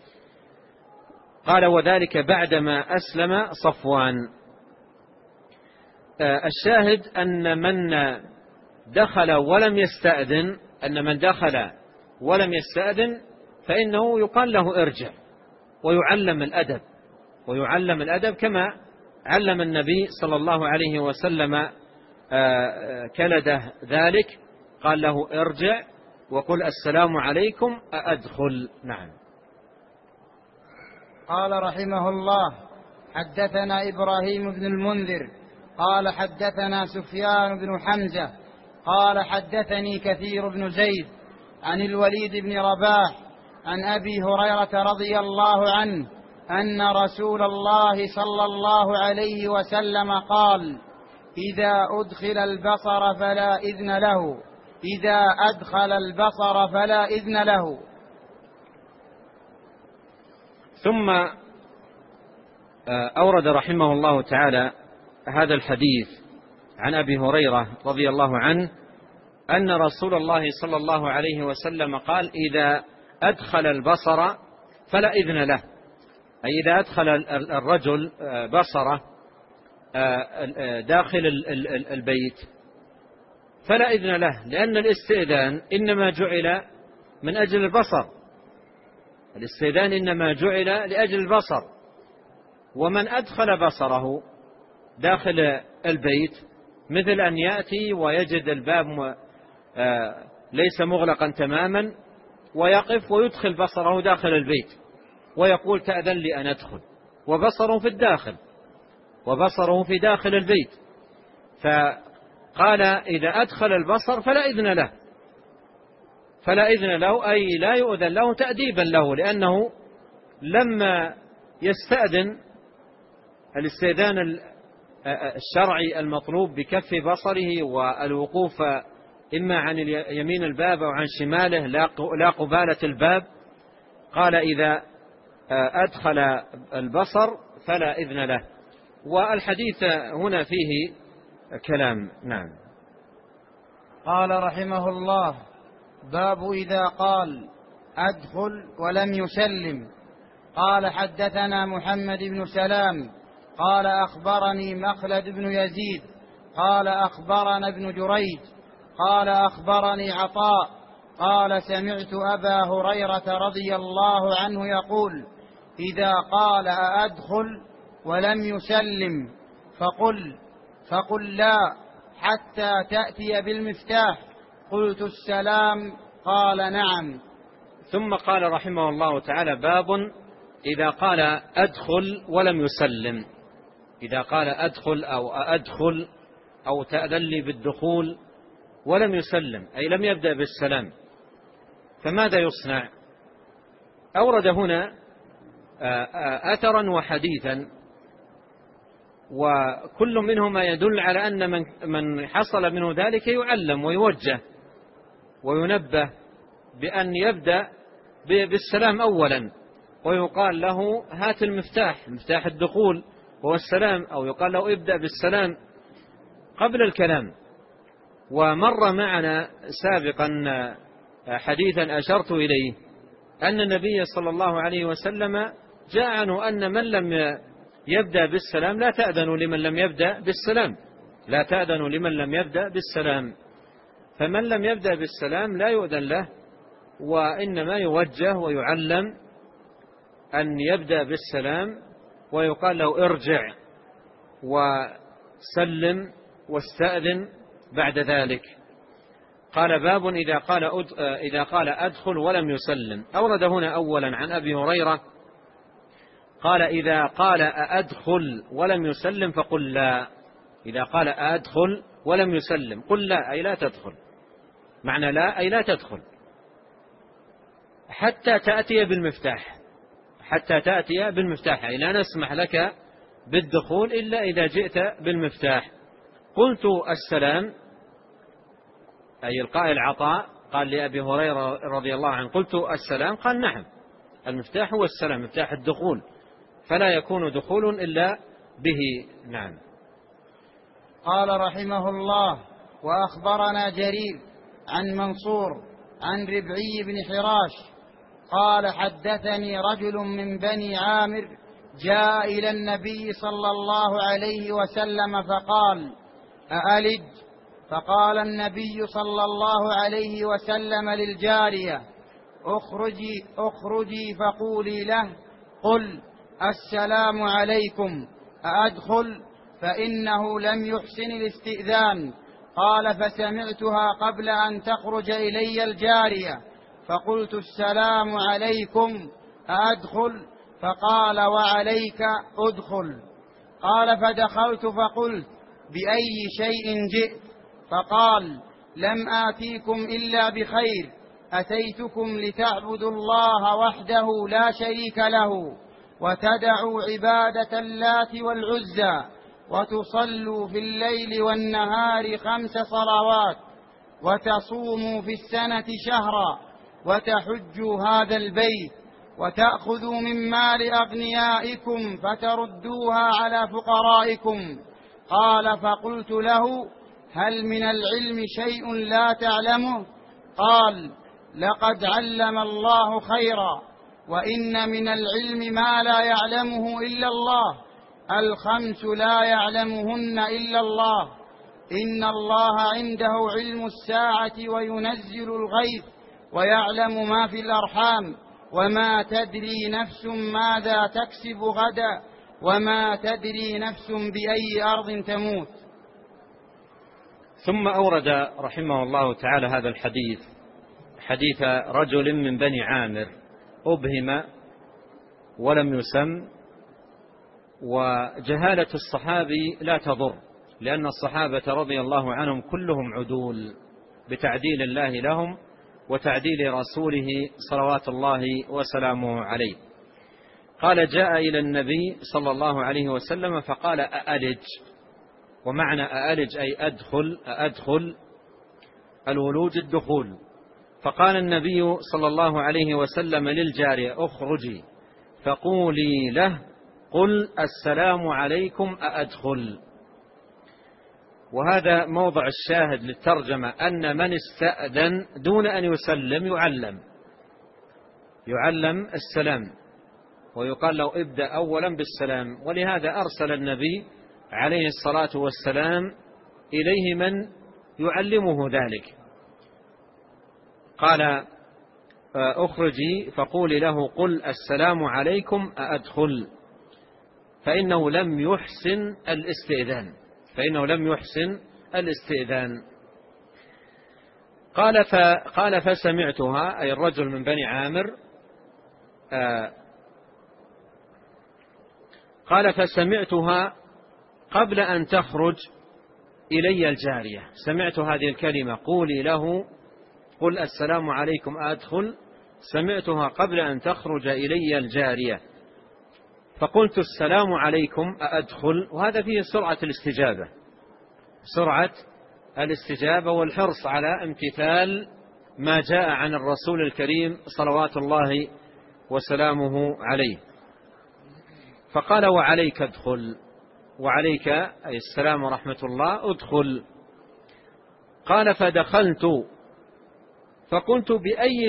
قال وذلك بعدما أسلم صفوان. الشاهد أن من دخل ولم يستأذن فإنه يقال له ارجع، ويعلم الأدب كما علم النبي صلى الله عليه وسلم كلده ذلك، قال له ارجع وقل السلام عليكم أأدخل. نعم. قال رحمه الله حدثنا إبراهيم بن المنذر قال حدثنا سفيان بن حمزة قال حدثني كثير بن زيد عن الوليد بن رباح عن أبي هريرة رضي الله عنه أن رسول الله صلى الله عليه وسلم قال إذا أدخل البصر فلا إذن له. ثم أورد رحمه الله تعالى هذا الحديث عن أبي هريرة رضي الله عنه أن رسول الله صلى الله عليه وسلم قال إذا أدخل البصر فلا إذن له، أي إذا أدخل الرجل بصره داخل البيت فلا إذن له، لأن الاستئذان إنما جعل من أجل البصر، الاستئذان إنما جعل لأجل البصر. ومن أدخل بصره داخل البيت مثل أن يأتي ويجد الباب ليس مغلقا تماما ويقف ويدخل بصره داخل البيت ويقول تأذن لي أن أدخل، وبصره في داخل البيت. فقال إذا أدخل البصر فلا إذن له، أي لا يؤذن له تأديبا له، لأنه لما يستأذن الاستئذان الشرعي المطلوب بكف بصره والوقوف إما عن يمين الباب أو عن شماله لا قبالة الباب، قال إذا أدخل البصر فلا إذن له. والحديث هنا فيه كلام. نعم. قال رحمه الله باب إذا قال أدخل ولم يسلم. قال حدثنا محمد بن سلام قال أخبرني مخلد بن يزيد قال أخبرنا ابن جريج قال أخبرني عطاء قال سمعت أبا هريرة رضي الله عنه يقول إذا قال أأدخل ولم يسلم فقل لا حتى تأتي بالمفتاح. قلت السلام قال نعم. ثم قال رحمه الله تعالى باب إذا قال أدخل ولم يسلم. إذا قال أدخل أو أدخل أو تأذن لي بالدخول ولم يسلم، أي لم يبدأ بالسلام، فماذا يصنع؟ أورد هنا أثرا وحديثا، وكل منهما يدل على أن من حصل منه ذلك يعلم ويوجه وينبه بأن يبدأ بالسلام أولا، ويقال له هات مفتاح الدخول هو السلام، أو يقال له ابدأ بالسلام قبل الكلام. ومر معنا سابقا حديثا أشرت إليه أن النبي صلى الله عليه وسلم جاء عنه أن من لم يبدأ بالسلام لا تأذن لمن لم يبدأ بالسلام، فمن لم يبدأ بالسلام لا يؤذن له، وإنما يوجه ويعلم أن يبدأ بالسلام، ويقال له ارجع وسلم واستأذن بعد ذلك. قال باب إذا قال أدخل ولم يسلم. أورد هنا أولا عن أبي هريرة قال إذا قال أدخل ولم يسلم فقل لا، إذا قال أدخل ولم يسلم قل لا أي لا تدخل، معنى لا أي لا تدخل حتى تأتي بالمفتاح، حتى تأتي بالمفتاح، أي لا نسمح لك بالدخول إلا إذا جئت بالمفتاح. قلت السلام، أي القائل عطاء قال لأبي هريرة رضي الله عنه قلت السلام، قال نعم المفتاح هو السلام، مفتاح الدخول، فلا يكون دخول إلا به. نعم. قال رحمه الله: وأخبرنا جرير عن منصور عن ربعي بن حراش قال: حدثني رجل من بني عامر جاء إلى النبي صلى الله عليه وسلم فقال: أألج؟ فقال النبي صلى الله عليه وسلم للجارية: اخرجي فقولي له: قل السلام عليكم أأدخل؟ فإنه لم يحسن الاستئذان. قال: فسمعتها قبل أن تخرج إلي الجارية فقلت: السلام عليكم أأدخل؟ فقال: وعليك أدخل. قال: فدخلت فقلت: بأي شيء جئت؟ فقال: لم آتيكم إلا بخير، أتيتكم لتعبدوا الله وحده لا شريك له، وتدعوا عبادة اللات والعزى، وتصلوا في الليل والنهار 5 صلوات، وتصوموا في السنة شهرا، وتحجوا هذا البيت، وتأخذوا من مال أغنيائكم فتردوها على فقرائكم. قال: فقلت له: هل من العلم شيء لا تعلمه؟ قال: لقد علم الله خيرا، وإن من العلم ما لا يعلمه إلا الله، 5 لا يعلمهن إلا الله. إن الله عنده علم الساعة وينزل الغيث ويعلم ما في الأرحام، وما تدري نفس ماذا تكسب غدا، وما تدري نفس بأي أرض تموت. ثم أورد رحمه الله تعالى هذا الحديث، حديث رجل من بني عامر أبهم ولم يسم. وجهالة الصحابي لا تضر، لأن الصحابة رضي الله عنهم كلهم عدول بتعديل الله لهم وتعديل رسوله صلوات الله وسلامه عليه. قال: جاء إلى النبي صلى الله عليه وسلم فقال: أألج؟ ومعنى أألج أي أدخل الولوج الدخول. فقال النبي صلى الله عليه وسلم للجارية: اخرجي فقولي له: قل السلام عليكم أأدخل. وهذا موضع الشاهد للترجمة، أن من استأذن دون أن يسلم يعلم السلام، ويقال له: ابدأ أولا بالسلام. ولهذا أرسل النبي عليه الصلاة والسلام إليه من يعلمه ذلك. قال: اخرجي فقولي له: قل السلام عليكم أأدخل، فإنه لم يحسن الاستئذان. قال: فسمعتها، أي الرجل من بني عامر، قال: فسمعتها قبل أن تخرج إلي الجارية. سمعت هذه الكلمة: قولي له قل السلام عليكم أدخل، سمعتها قبل أن تخرج إلي الجارية، فقلت: السلام عليكم أدخل. وهذا فيه سرعة الاستجابة والحرص على امتثال ما جاء عن الرسول الكريم صلوات الله وسلامه عليه. فقال: وعليك ادخل، وعليك أي السلام ورحمة الله، ادخل. قال: فدخلت فقلت: بأي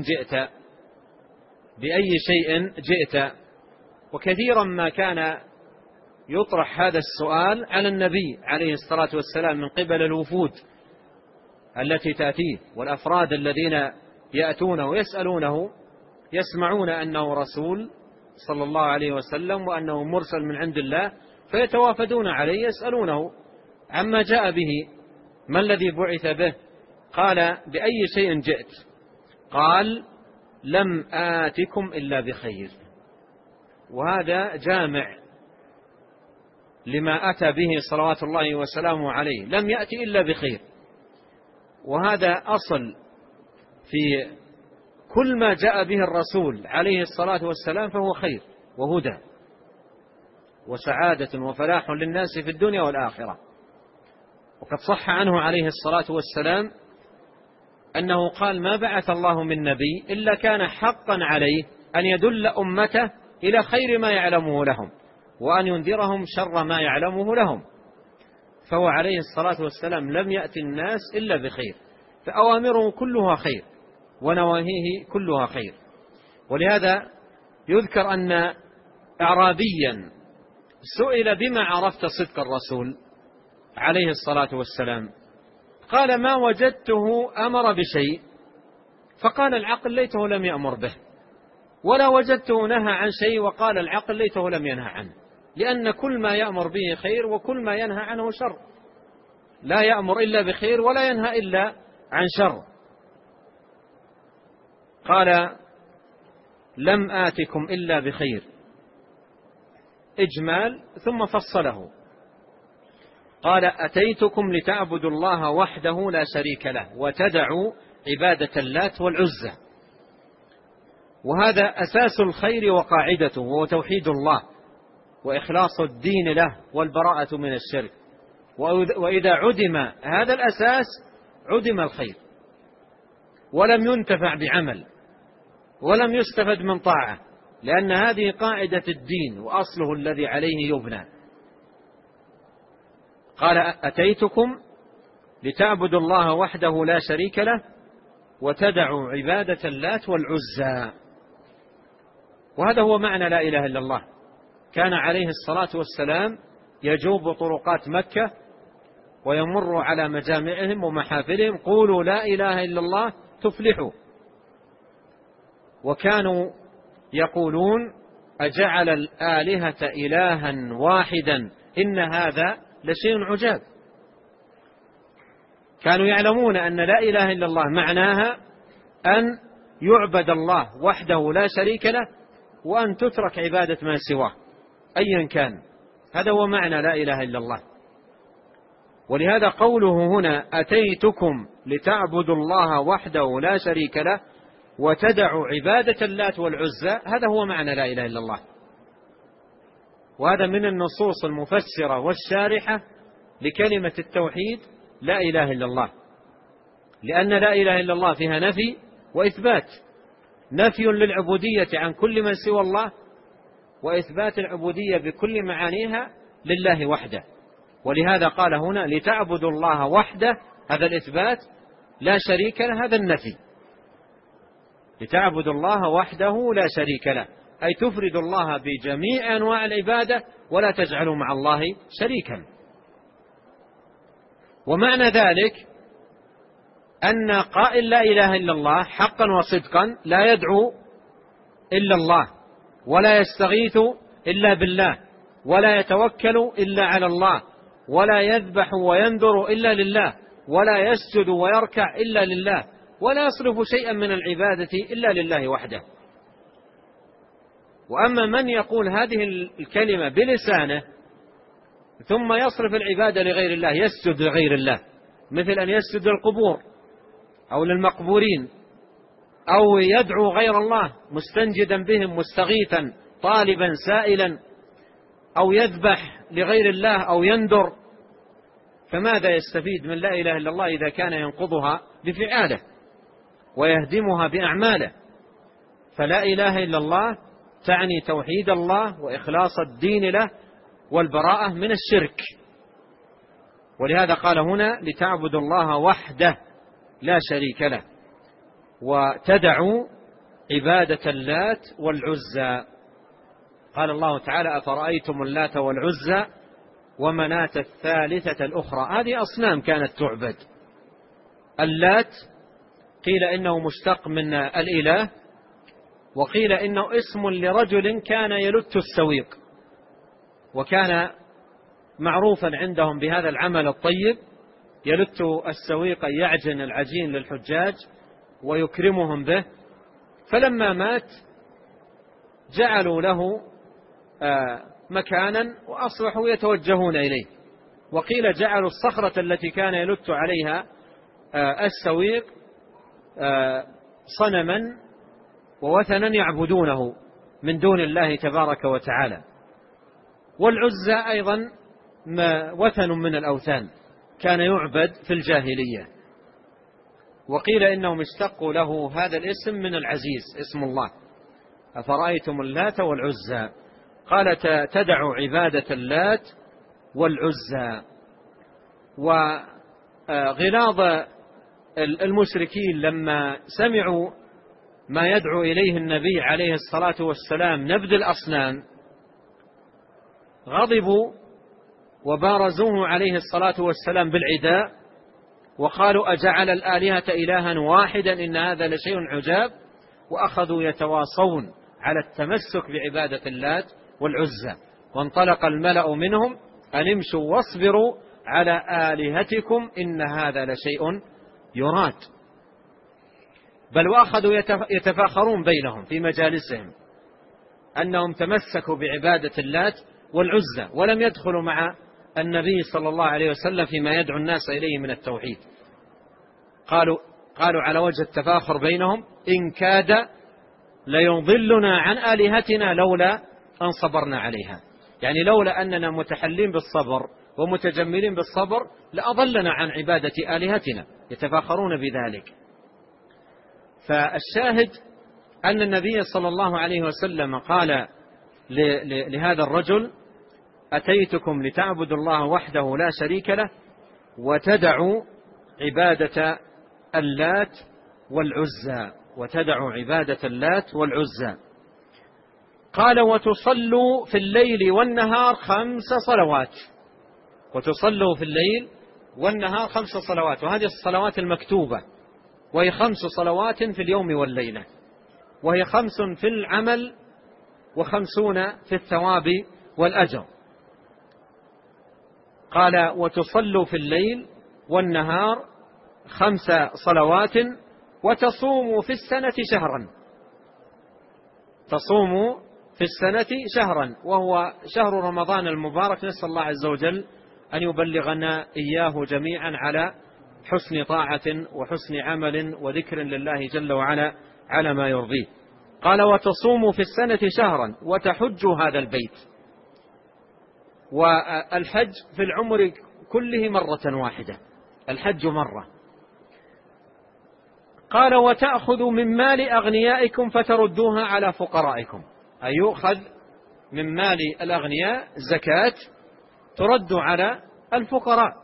شيء جئت؟ وكثيرا ما كان يطرح هذا السؤال على النبي عليه الصلاة والسلام من قبل الوفود التي تأتيه، والأفراد الذين يأتونه ويسألونه، يسمعون أنه رسول صلى الله عليه وسلم وأنه مرسل من عند الله، فيتوافدون عليه يسألونه عما جاء به، ما الذي بعث به. قال: بأي شيء جئت؟ قال: لم آتكم إلا بخير. وهذا جامع لما أتى به صلوات الله وسلامه عليه لم يأتي إلا بخير. وهذا أصل في كل ما جاء به الرسول عليه الصلاة والسلام، فهو خير وهدى وسعادة وفلاح للناس في الدنيا والآخرة. وقد صح عنه عليه الصلاة والسلام أنه قال: ما بعث الله من نبي إلا كان حقا عليه أن يدل أمته إلى خير ما يعلمه لهم وأن ينذرهم شر ما يعلمه لهم. فهو عليه الصلاة والسلام لم يأتي الناس إلا بخير، فأوامره كلها خير ونواهيه كلها خير. ولهذا يذكر أن أعرابيا سئل: بما عرفت صدق الرسول عليه الصلاة والسلام؟ قال: ما وجدته أمر بشيء فقال العقل ليته لم يأمر به، ولا وجدته نهى عن شيء وقال العقل ليته لم ينهى عنه، لأن كل ما يأمر به خير وكل ما ينهى عنه شر، لا يأمر إلا بخير ولا ينهى إلا عن شر. قال: لم آتكم إلا بخير، إجمال ثم فصله. قال: أتيتكم لتعبدوا الله وحده لا شريك له وتدعوا عبادة اللات والعزى. وهذا أساس الخير وقاعدته، وهو توحيد الله وإخلاص الدين له والبراءة من الشرك. وإذا عدم هذا الأساس عدم الخير، ولم ينتفع بعمل ولم يستفد من طاعة، لأن هذه قاعدة الدين وأصله الذي عليه يبنى. قال: أتيتكم لتعبدوا الله وحده لا شريك له وتدعوا عبادة اللات والعزى. وهذا هو معنى لا إله إلا الله. كان عليه الصلاة والسلام يجوب طرقات مكة ويمر على مجامعهم ومحافلهم: قولوا لا إله إلا الله تفلحوا. وكانوا يقولون: أجعل الآلهة إلها واحدا إن هذا لشيء عجاب. كانوا يعلمون أن لا إله إلا الله معناها أن يعبد الله وحده لا شريك له، وأن تترك عبادة ما سواه أيا كان. هذا هو معنى لا إله إلا الله. ولهذا قوله هنا: أتيتكم لتعبدوا الله وحده لا شريك له وتدعوا عبادة اللات والعزى، هذا هو معنى لا إله إلا الله. وهذا من النصوص المفسرة والشارحة لكلمة التوحيد لا إله إلا الله، لأن لا إله إلا الله فيها نفي وإثبات: نفي للعبودية عن كل من سوى الله، وإثبات العبودية بكل معانيها لله وحده. ولهذا قال هنا: لتعبدوا الله وحده، هذا الإثبات، لا شريك له، هذا النفي. لتعبدوا الله وحده لا شريك له، أي تفرد الله بجميع أنواع العبادة ولا تجعلوا مع الله شريكا. ومعنى ذلك أن قائل لا إله إلا الله حقا وصدقا لا يدعو إلا الله، ولا يستغيث إلا بالله، ولا يتوكل إلا على الله، ولا يذبح وينذر إلا لله، ولا يسجد ويركع إلا لله، ولا يصرف شيئا من العبادة إلا لله وحده. وأما من يقول هذه الكلمة بلسانه ثم يصرف العبادة لغير الله، يسجد لغير الله، مثل أن يسجد للقبور أو للمقبورين، أو يدعو غير الله مستنجدا بهم مستغيثا طالبا سائلا، أو يذبح لغير الله أو ينذر، فماذا يستفيد من لا إله إلا الله إذا كان ينقضها بفعاله ويهدمها بأعماله؟ فلا إله إلا الله تعني توحيد الله وإخلاص الدين له والبراءة من الشرك. ولهذا قال هنا: لتعبدوا الله وحده لا شريك له وتدعوا عبادة اللات والعزى. قال الله تعالى: أفرأيتم اللات والعزى ومناة الثالثة الأخرى. هذه أصنام كانت تعبد. اللات قيل إنه مشتق من الإله، وقيل إنه اسم لرجل كان يلت السويق، وكان معروفا عندهم بهذا العمل الطيب، يلت السويق يعجن العجين للحجاج ويكرمهم به. فلما مات جعلوا له مكانا وأصبحوا يتوجهون إليه. وقيل جعلوا الصخرة التي كان يلت عليها السويق صنما ووثنا يعبدونه من دون الله تبارك وتعالى. والعزى أيضا وثن من الأوثان كان يعبد في الجاهلية، وقيل إنهم اشتقوا له هذا الاسم من العزيز اسم الله، أفرأيتم اللات والعزى. قال تدع عبادة اللات والعزى. وغلاظ المشركين لما سمعوا ما يدعو إليه النبي عليه الصلاة والسلام نبذ الأصنام غضبوا وبارزوه عليه الصلاة والسلام بالعداء وقالوا أجعل الآلهة إلها واحدا إن هذا لشيء عجاب، وأخذوا يتواصون على التمسك بعبادة اللات والعزى. وانطلق الملأ منهم أن امشوا واصبروا على آلهتكم إن هذا لشيء يراد. بل وأخذوا يتفاخرون بينهم في مجالسهم أنهم تمسكوا بعبادة اللات والعزى، ولم يدخلوا مع النبي صلى الله عليه وسلم فيما يدعو الناس إليه من التوحيد. قالوا على وجه التفاخر بينهم إن كاد ليضلنا عن آلهتنا لولا أن صبرنا عليها، يعني لولا أننا متحلين بالصبر ومتجملين بالصبر لأضلنا عن عبادة آلهتنا، يتفاخرون بذلك. فالشاهد أن النبي صلى الله عليه وسلم قال لهذا الرجل أتيتكم لتعبدوا الله وحده لا شريك له وتدعوا عبادة اللات والعزى، وتدعوا عبادة اللات والعزى. قال وتصلوا في الليل والنهار 5 صلوات، وتصلوا في الليل والنهار 5 صلوات، وهذه الصلوات المكتوبة، وهي 5 صلوات في اليوم والليلة، وهي 5 في العمل و50 في الثواب والأجر. قال وتصلوا في الليل والنهار 5 صلوات وتصوموا في السنة شهرا، تصوموا في السنة شهرا وهو شهر رمضان المبارك. نسأل الله عز وجل أن يبلغنا إياه جميعا على حسن طاعة وحسن عمل وذكر لله جل وعلا على ما يرضيه. قال وتصوموا في السنة شهرا وتحجوا هذا البيت. والحج في العمر كله مرة واحدة، الحج مرة. قال وتأخذوا من مال أغنيائكم فتردوها على فقرائكم، أي يؤخذ من مال الأغنياء زكاة ترد على الفقراء.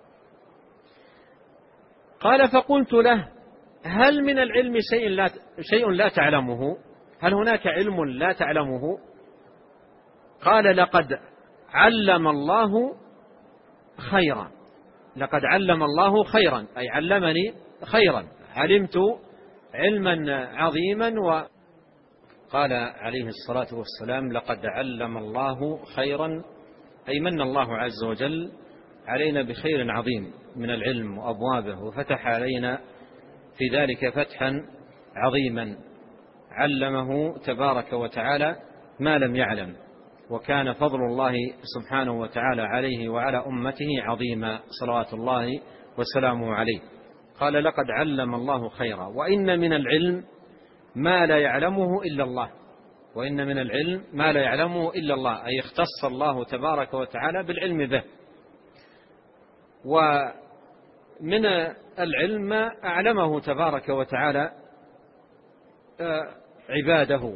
قال فقلت له هل من العلم شيء لا تعلمه؟ هل هناك علم لا تعلمه؟ قال لقد علم الله خيرا، لقد علم الله خيرا أي علمني خيرا، علمت علما عظيما. وقال عليه الصلاة والسلام لقد علم الله خيرا أي من الله عز وجل علينا بخير عظيم من العلم وأبوابه، وفتح علينا في ذلك فتحا عظيما، علمه تبارك وتعالى ما لم يعلم، وكان فضل الله سبحانه وتعالى عليه وعلى أمته عظيما صلوات الله وسلامه عليه. قال لقد علم الله خيرا وإن من العلم ما لا يعلمه إلا الله، وإن من العلم ما لا يعلمه إلا الله، أي اختص الله تبارك وتعالى بالعلم به. ومن العلم ما أعلمه تبارك وتعالى عباده،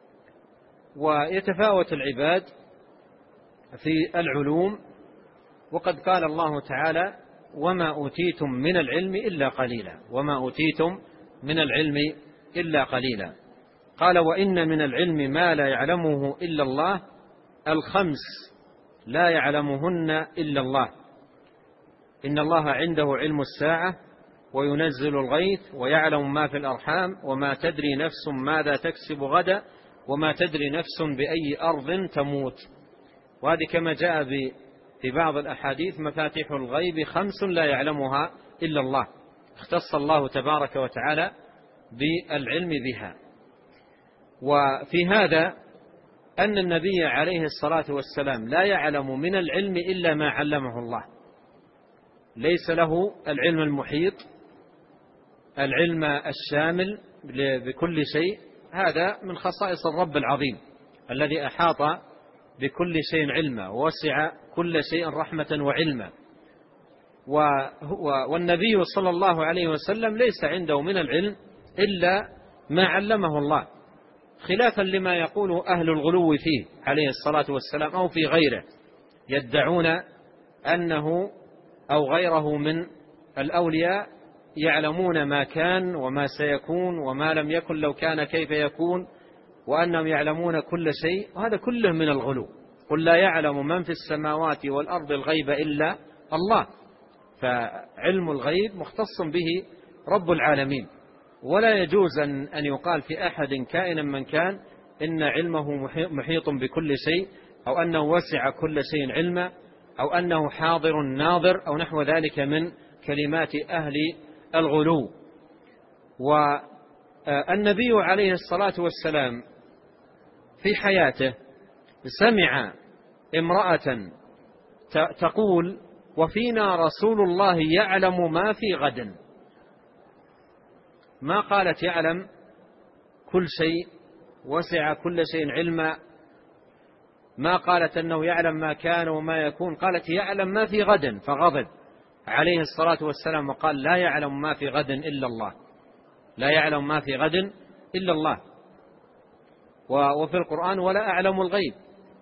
ويتفاوت العباد في العلوم، وقد قال الله تعالى وما أوتيتم من العلم إلا قليلا، وما أوتيتم من العلم إلا قليلا. قال وإن من العلم ما لا يعلمه إلا الله، 5 لا يعلمهن إلا الله. إن الله عنده علم الساعة وينزل الغيث ويعلم ما في الأرحام وما تدري نفس ماذا تكسب غدا وما تدري نفس بأي أرض تموت. وهذه كما جاء في بعض الأحاديث مفاتيح الغيب 5 لا يعلمها إلا الله، اختص الله تبارك وتعالى بالعلم بها. وفي هذا أن النبي عليه الصلاة والسلام لا يعلم من العلم إلا ما علمه الله، ليس له العلم المحيط، العلم الشامل بكل شيء. هذا من خصائص الرب العظيم الذي أحاط بكل شيء علما ووسع كل شيء رحمة وعلما. والنبي صلى الله عليه وسلم ليس عنده من العلم إلا ما علمه الله، خلافا لما يقول أهل الغلو فيه عليه الصلاة والسلام أو في غيره، يدعون أنه أو غيره من الأولياء يعلمون ما كان وما سيكون وما لم يكن لو كان كيف يكون، وأنهم يعلمون كل شيء، وهذا كله من الغلو. قل لا يعلم من في السماوات والأرض الغيب إلا الله، فعلم الغيب مختص به رب العالمين، ولا يجوز أن يقال في أحد كائنا من كان إن علمه محيط بكل شيء، أو أنه وسع كل شيء علما، أو أنه حاضر ناظر، أو نحو ذلك من كلمات أهل الغلو. والنبي عليه الصلاة والسلام في حياته سمع امرأة تقول: وفينا رسول الله يعلم ما في غد. ما قالت يعلم كل شيء، وسع كل شيء علما، ما قالت أنه يعلم ما كان وما يكون، قالت يعلم ما في غد، فغضب عليه الصلاة والسلام وقال: لا يعلم ما في غد إلا الله، لا يعلم ما في غد إلا الله. وفي القرآن: ولا أعلم الغيب.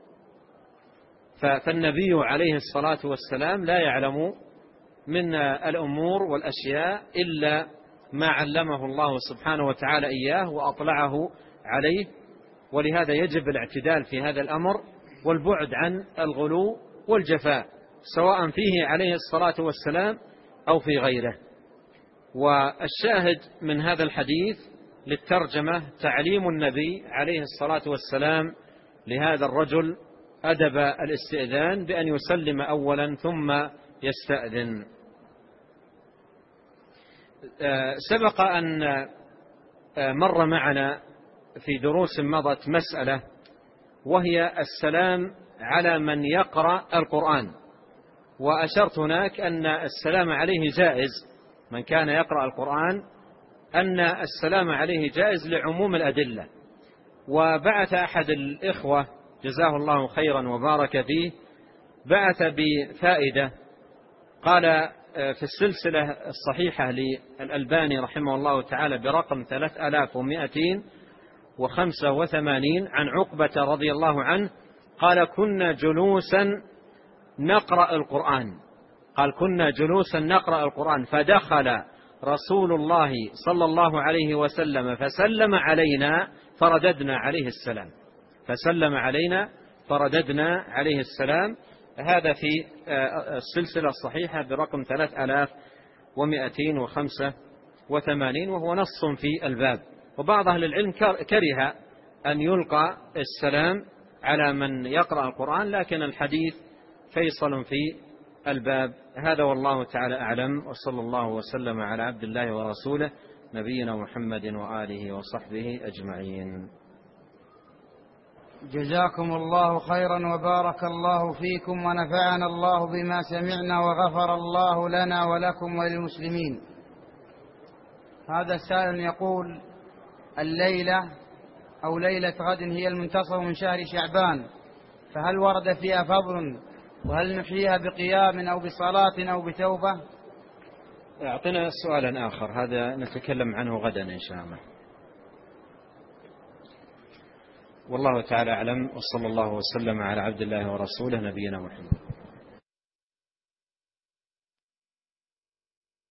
فالنبي عليه الصلاة والسلام لا يعلم من الأمور والأشياء إلا ما علمه الله سبحانه وتعالى إياه وأطلعه عليه، ولهذا يجب الاعتدال في هذا الأمر والبعد عن الغلو والجفاء، سواء فيه عليه الصلاة والسلام أو في غيره. والشاهد من هذا الحديث للترجمة تعليم النبي عليه الصلاة والسلام لهذا الرجل أدب الاستئذان بأن يسلم أولا ثم يستأذن. سبق أن مر معنا في دروس مضت مسألة، وهي السلام على من يقرأ القرآن، وأشرت هناك أن السلام عليه جائز، من كان يقرأ القرآن أن السلام عليه جائز لعموم الأدلة. وبعث أحد الإخوة جزاه الله خيرا وبارك فيه، بعث بفائدة، قال في السلسلة الصحيحة للألباني رحمه الله تعالى برقم 3285 عن عقبة رضي الله عنه قال: كنا جلوسا نقرأ القرآن، قال: كنا جلوسا نقرأ القرآن فدخل رسول الله صلى الله عليه وسلم فسلم علينا فرددنا عليه السلام، فسلم علينا فرددنا عليه السلام. هذا في السلسلة الصحيحة برقم 3285، وهو نص في الباب. وبعض أهل العلم كره أن يلقى السلام على من يقرأ القرآن، لكن الحديث فيصل في الباب. هذا والله تعالى أعلم، وصلى الله وسلم على عبد الله ورسوله نبينا محمد وآله وصحبه أجمعين. جزاكم الله خيرا وبارك الله فيكم، ونفعنا الله بما سمعنا، وغفر الله لنا ولكم وللمسلمين. هذا السائل يقول: الليلة أو ليلة غد هي المنتصف من شهر شعبان، فهل ورد فيها فضل؟ وهل نحييها بقيام أو بصلاة أو بتوبة؟ أعطنا سؤالا آخر، هذا نتكلم عنه غدا إن شاء الله. والله تعالى أعلم، وصلى الله وسلم على عبد الله ورسوله نبينا محمد.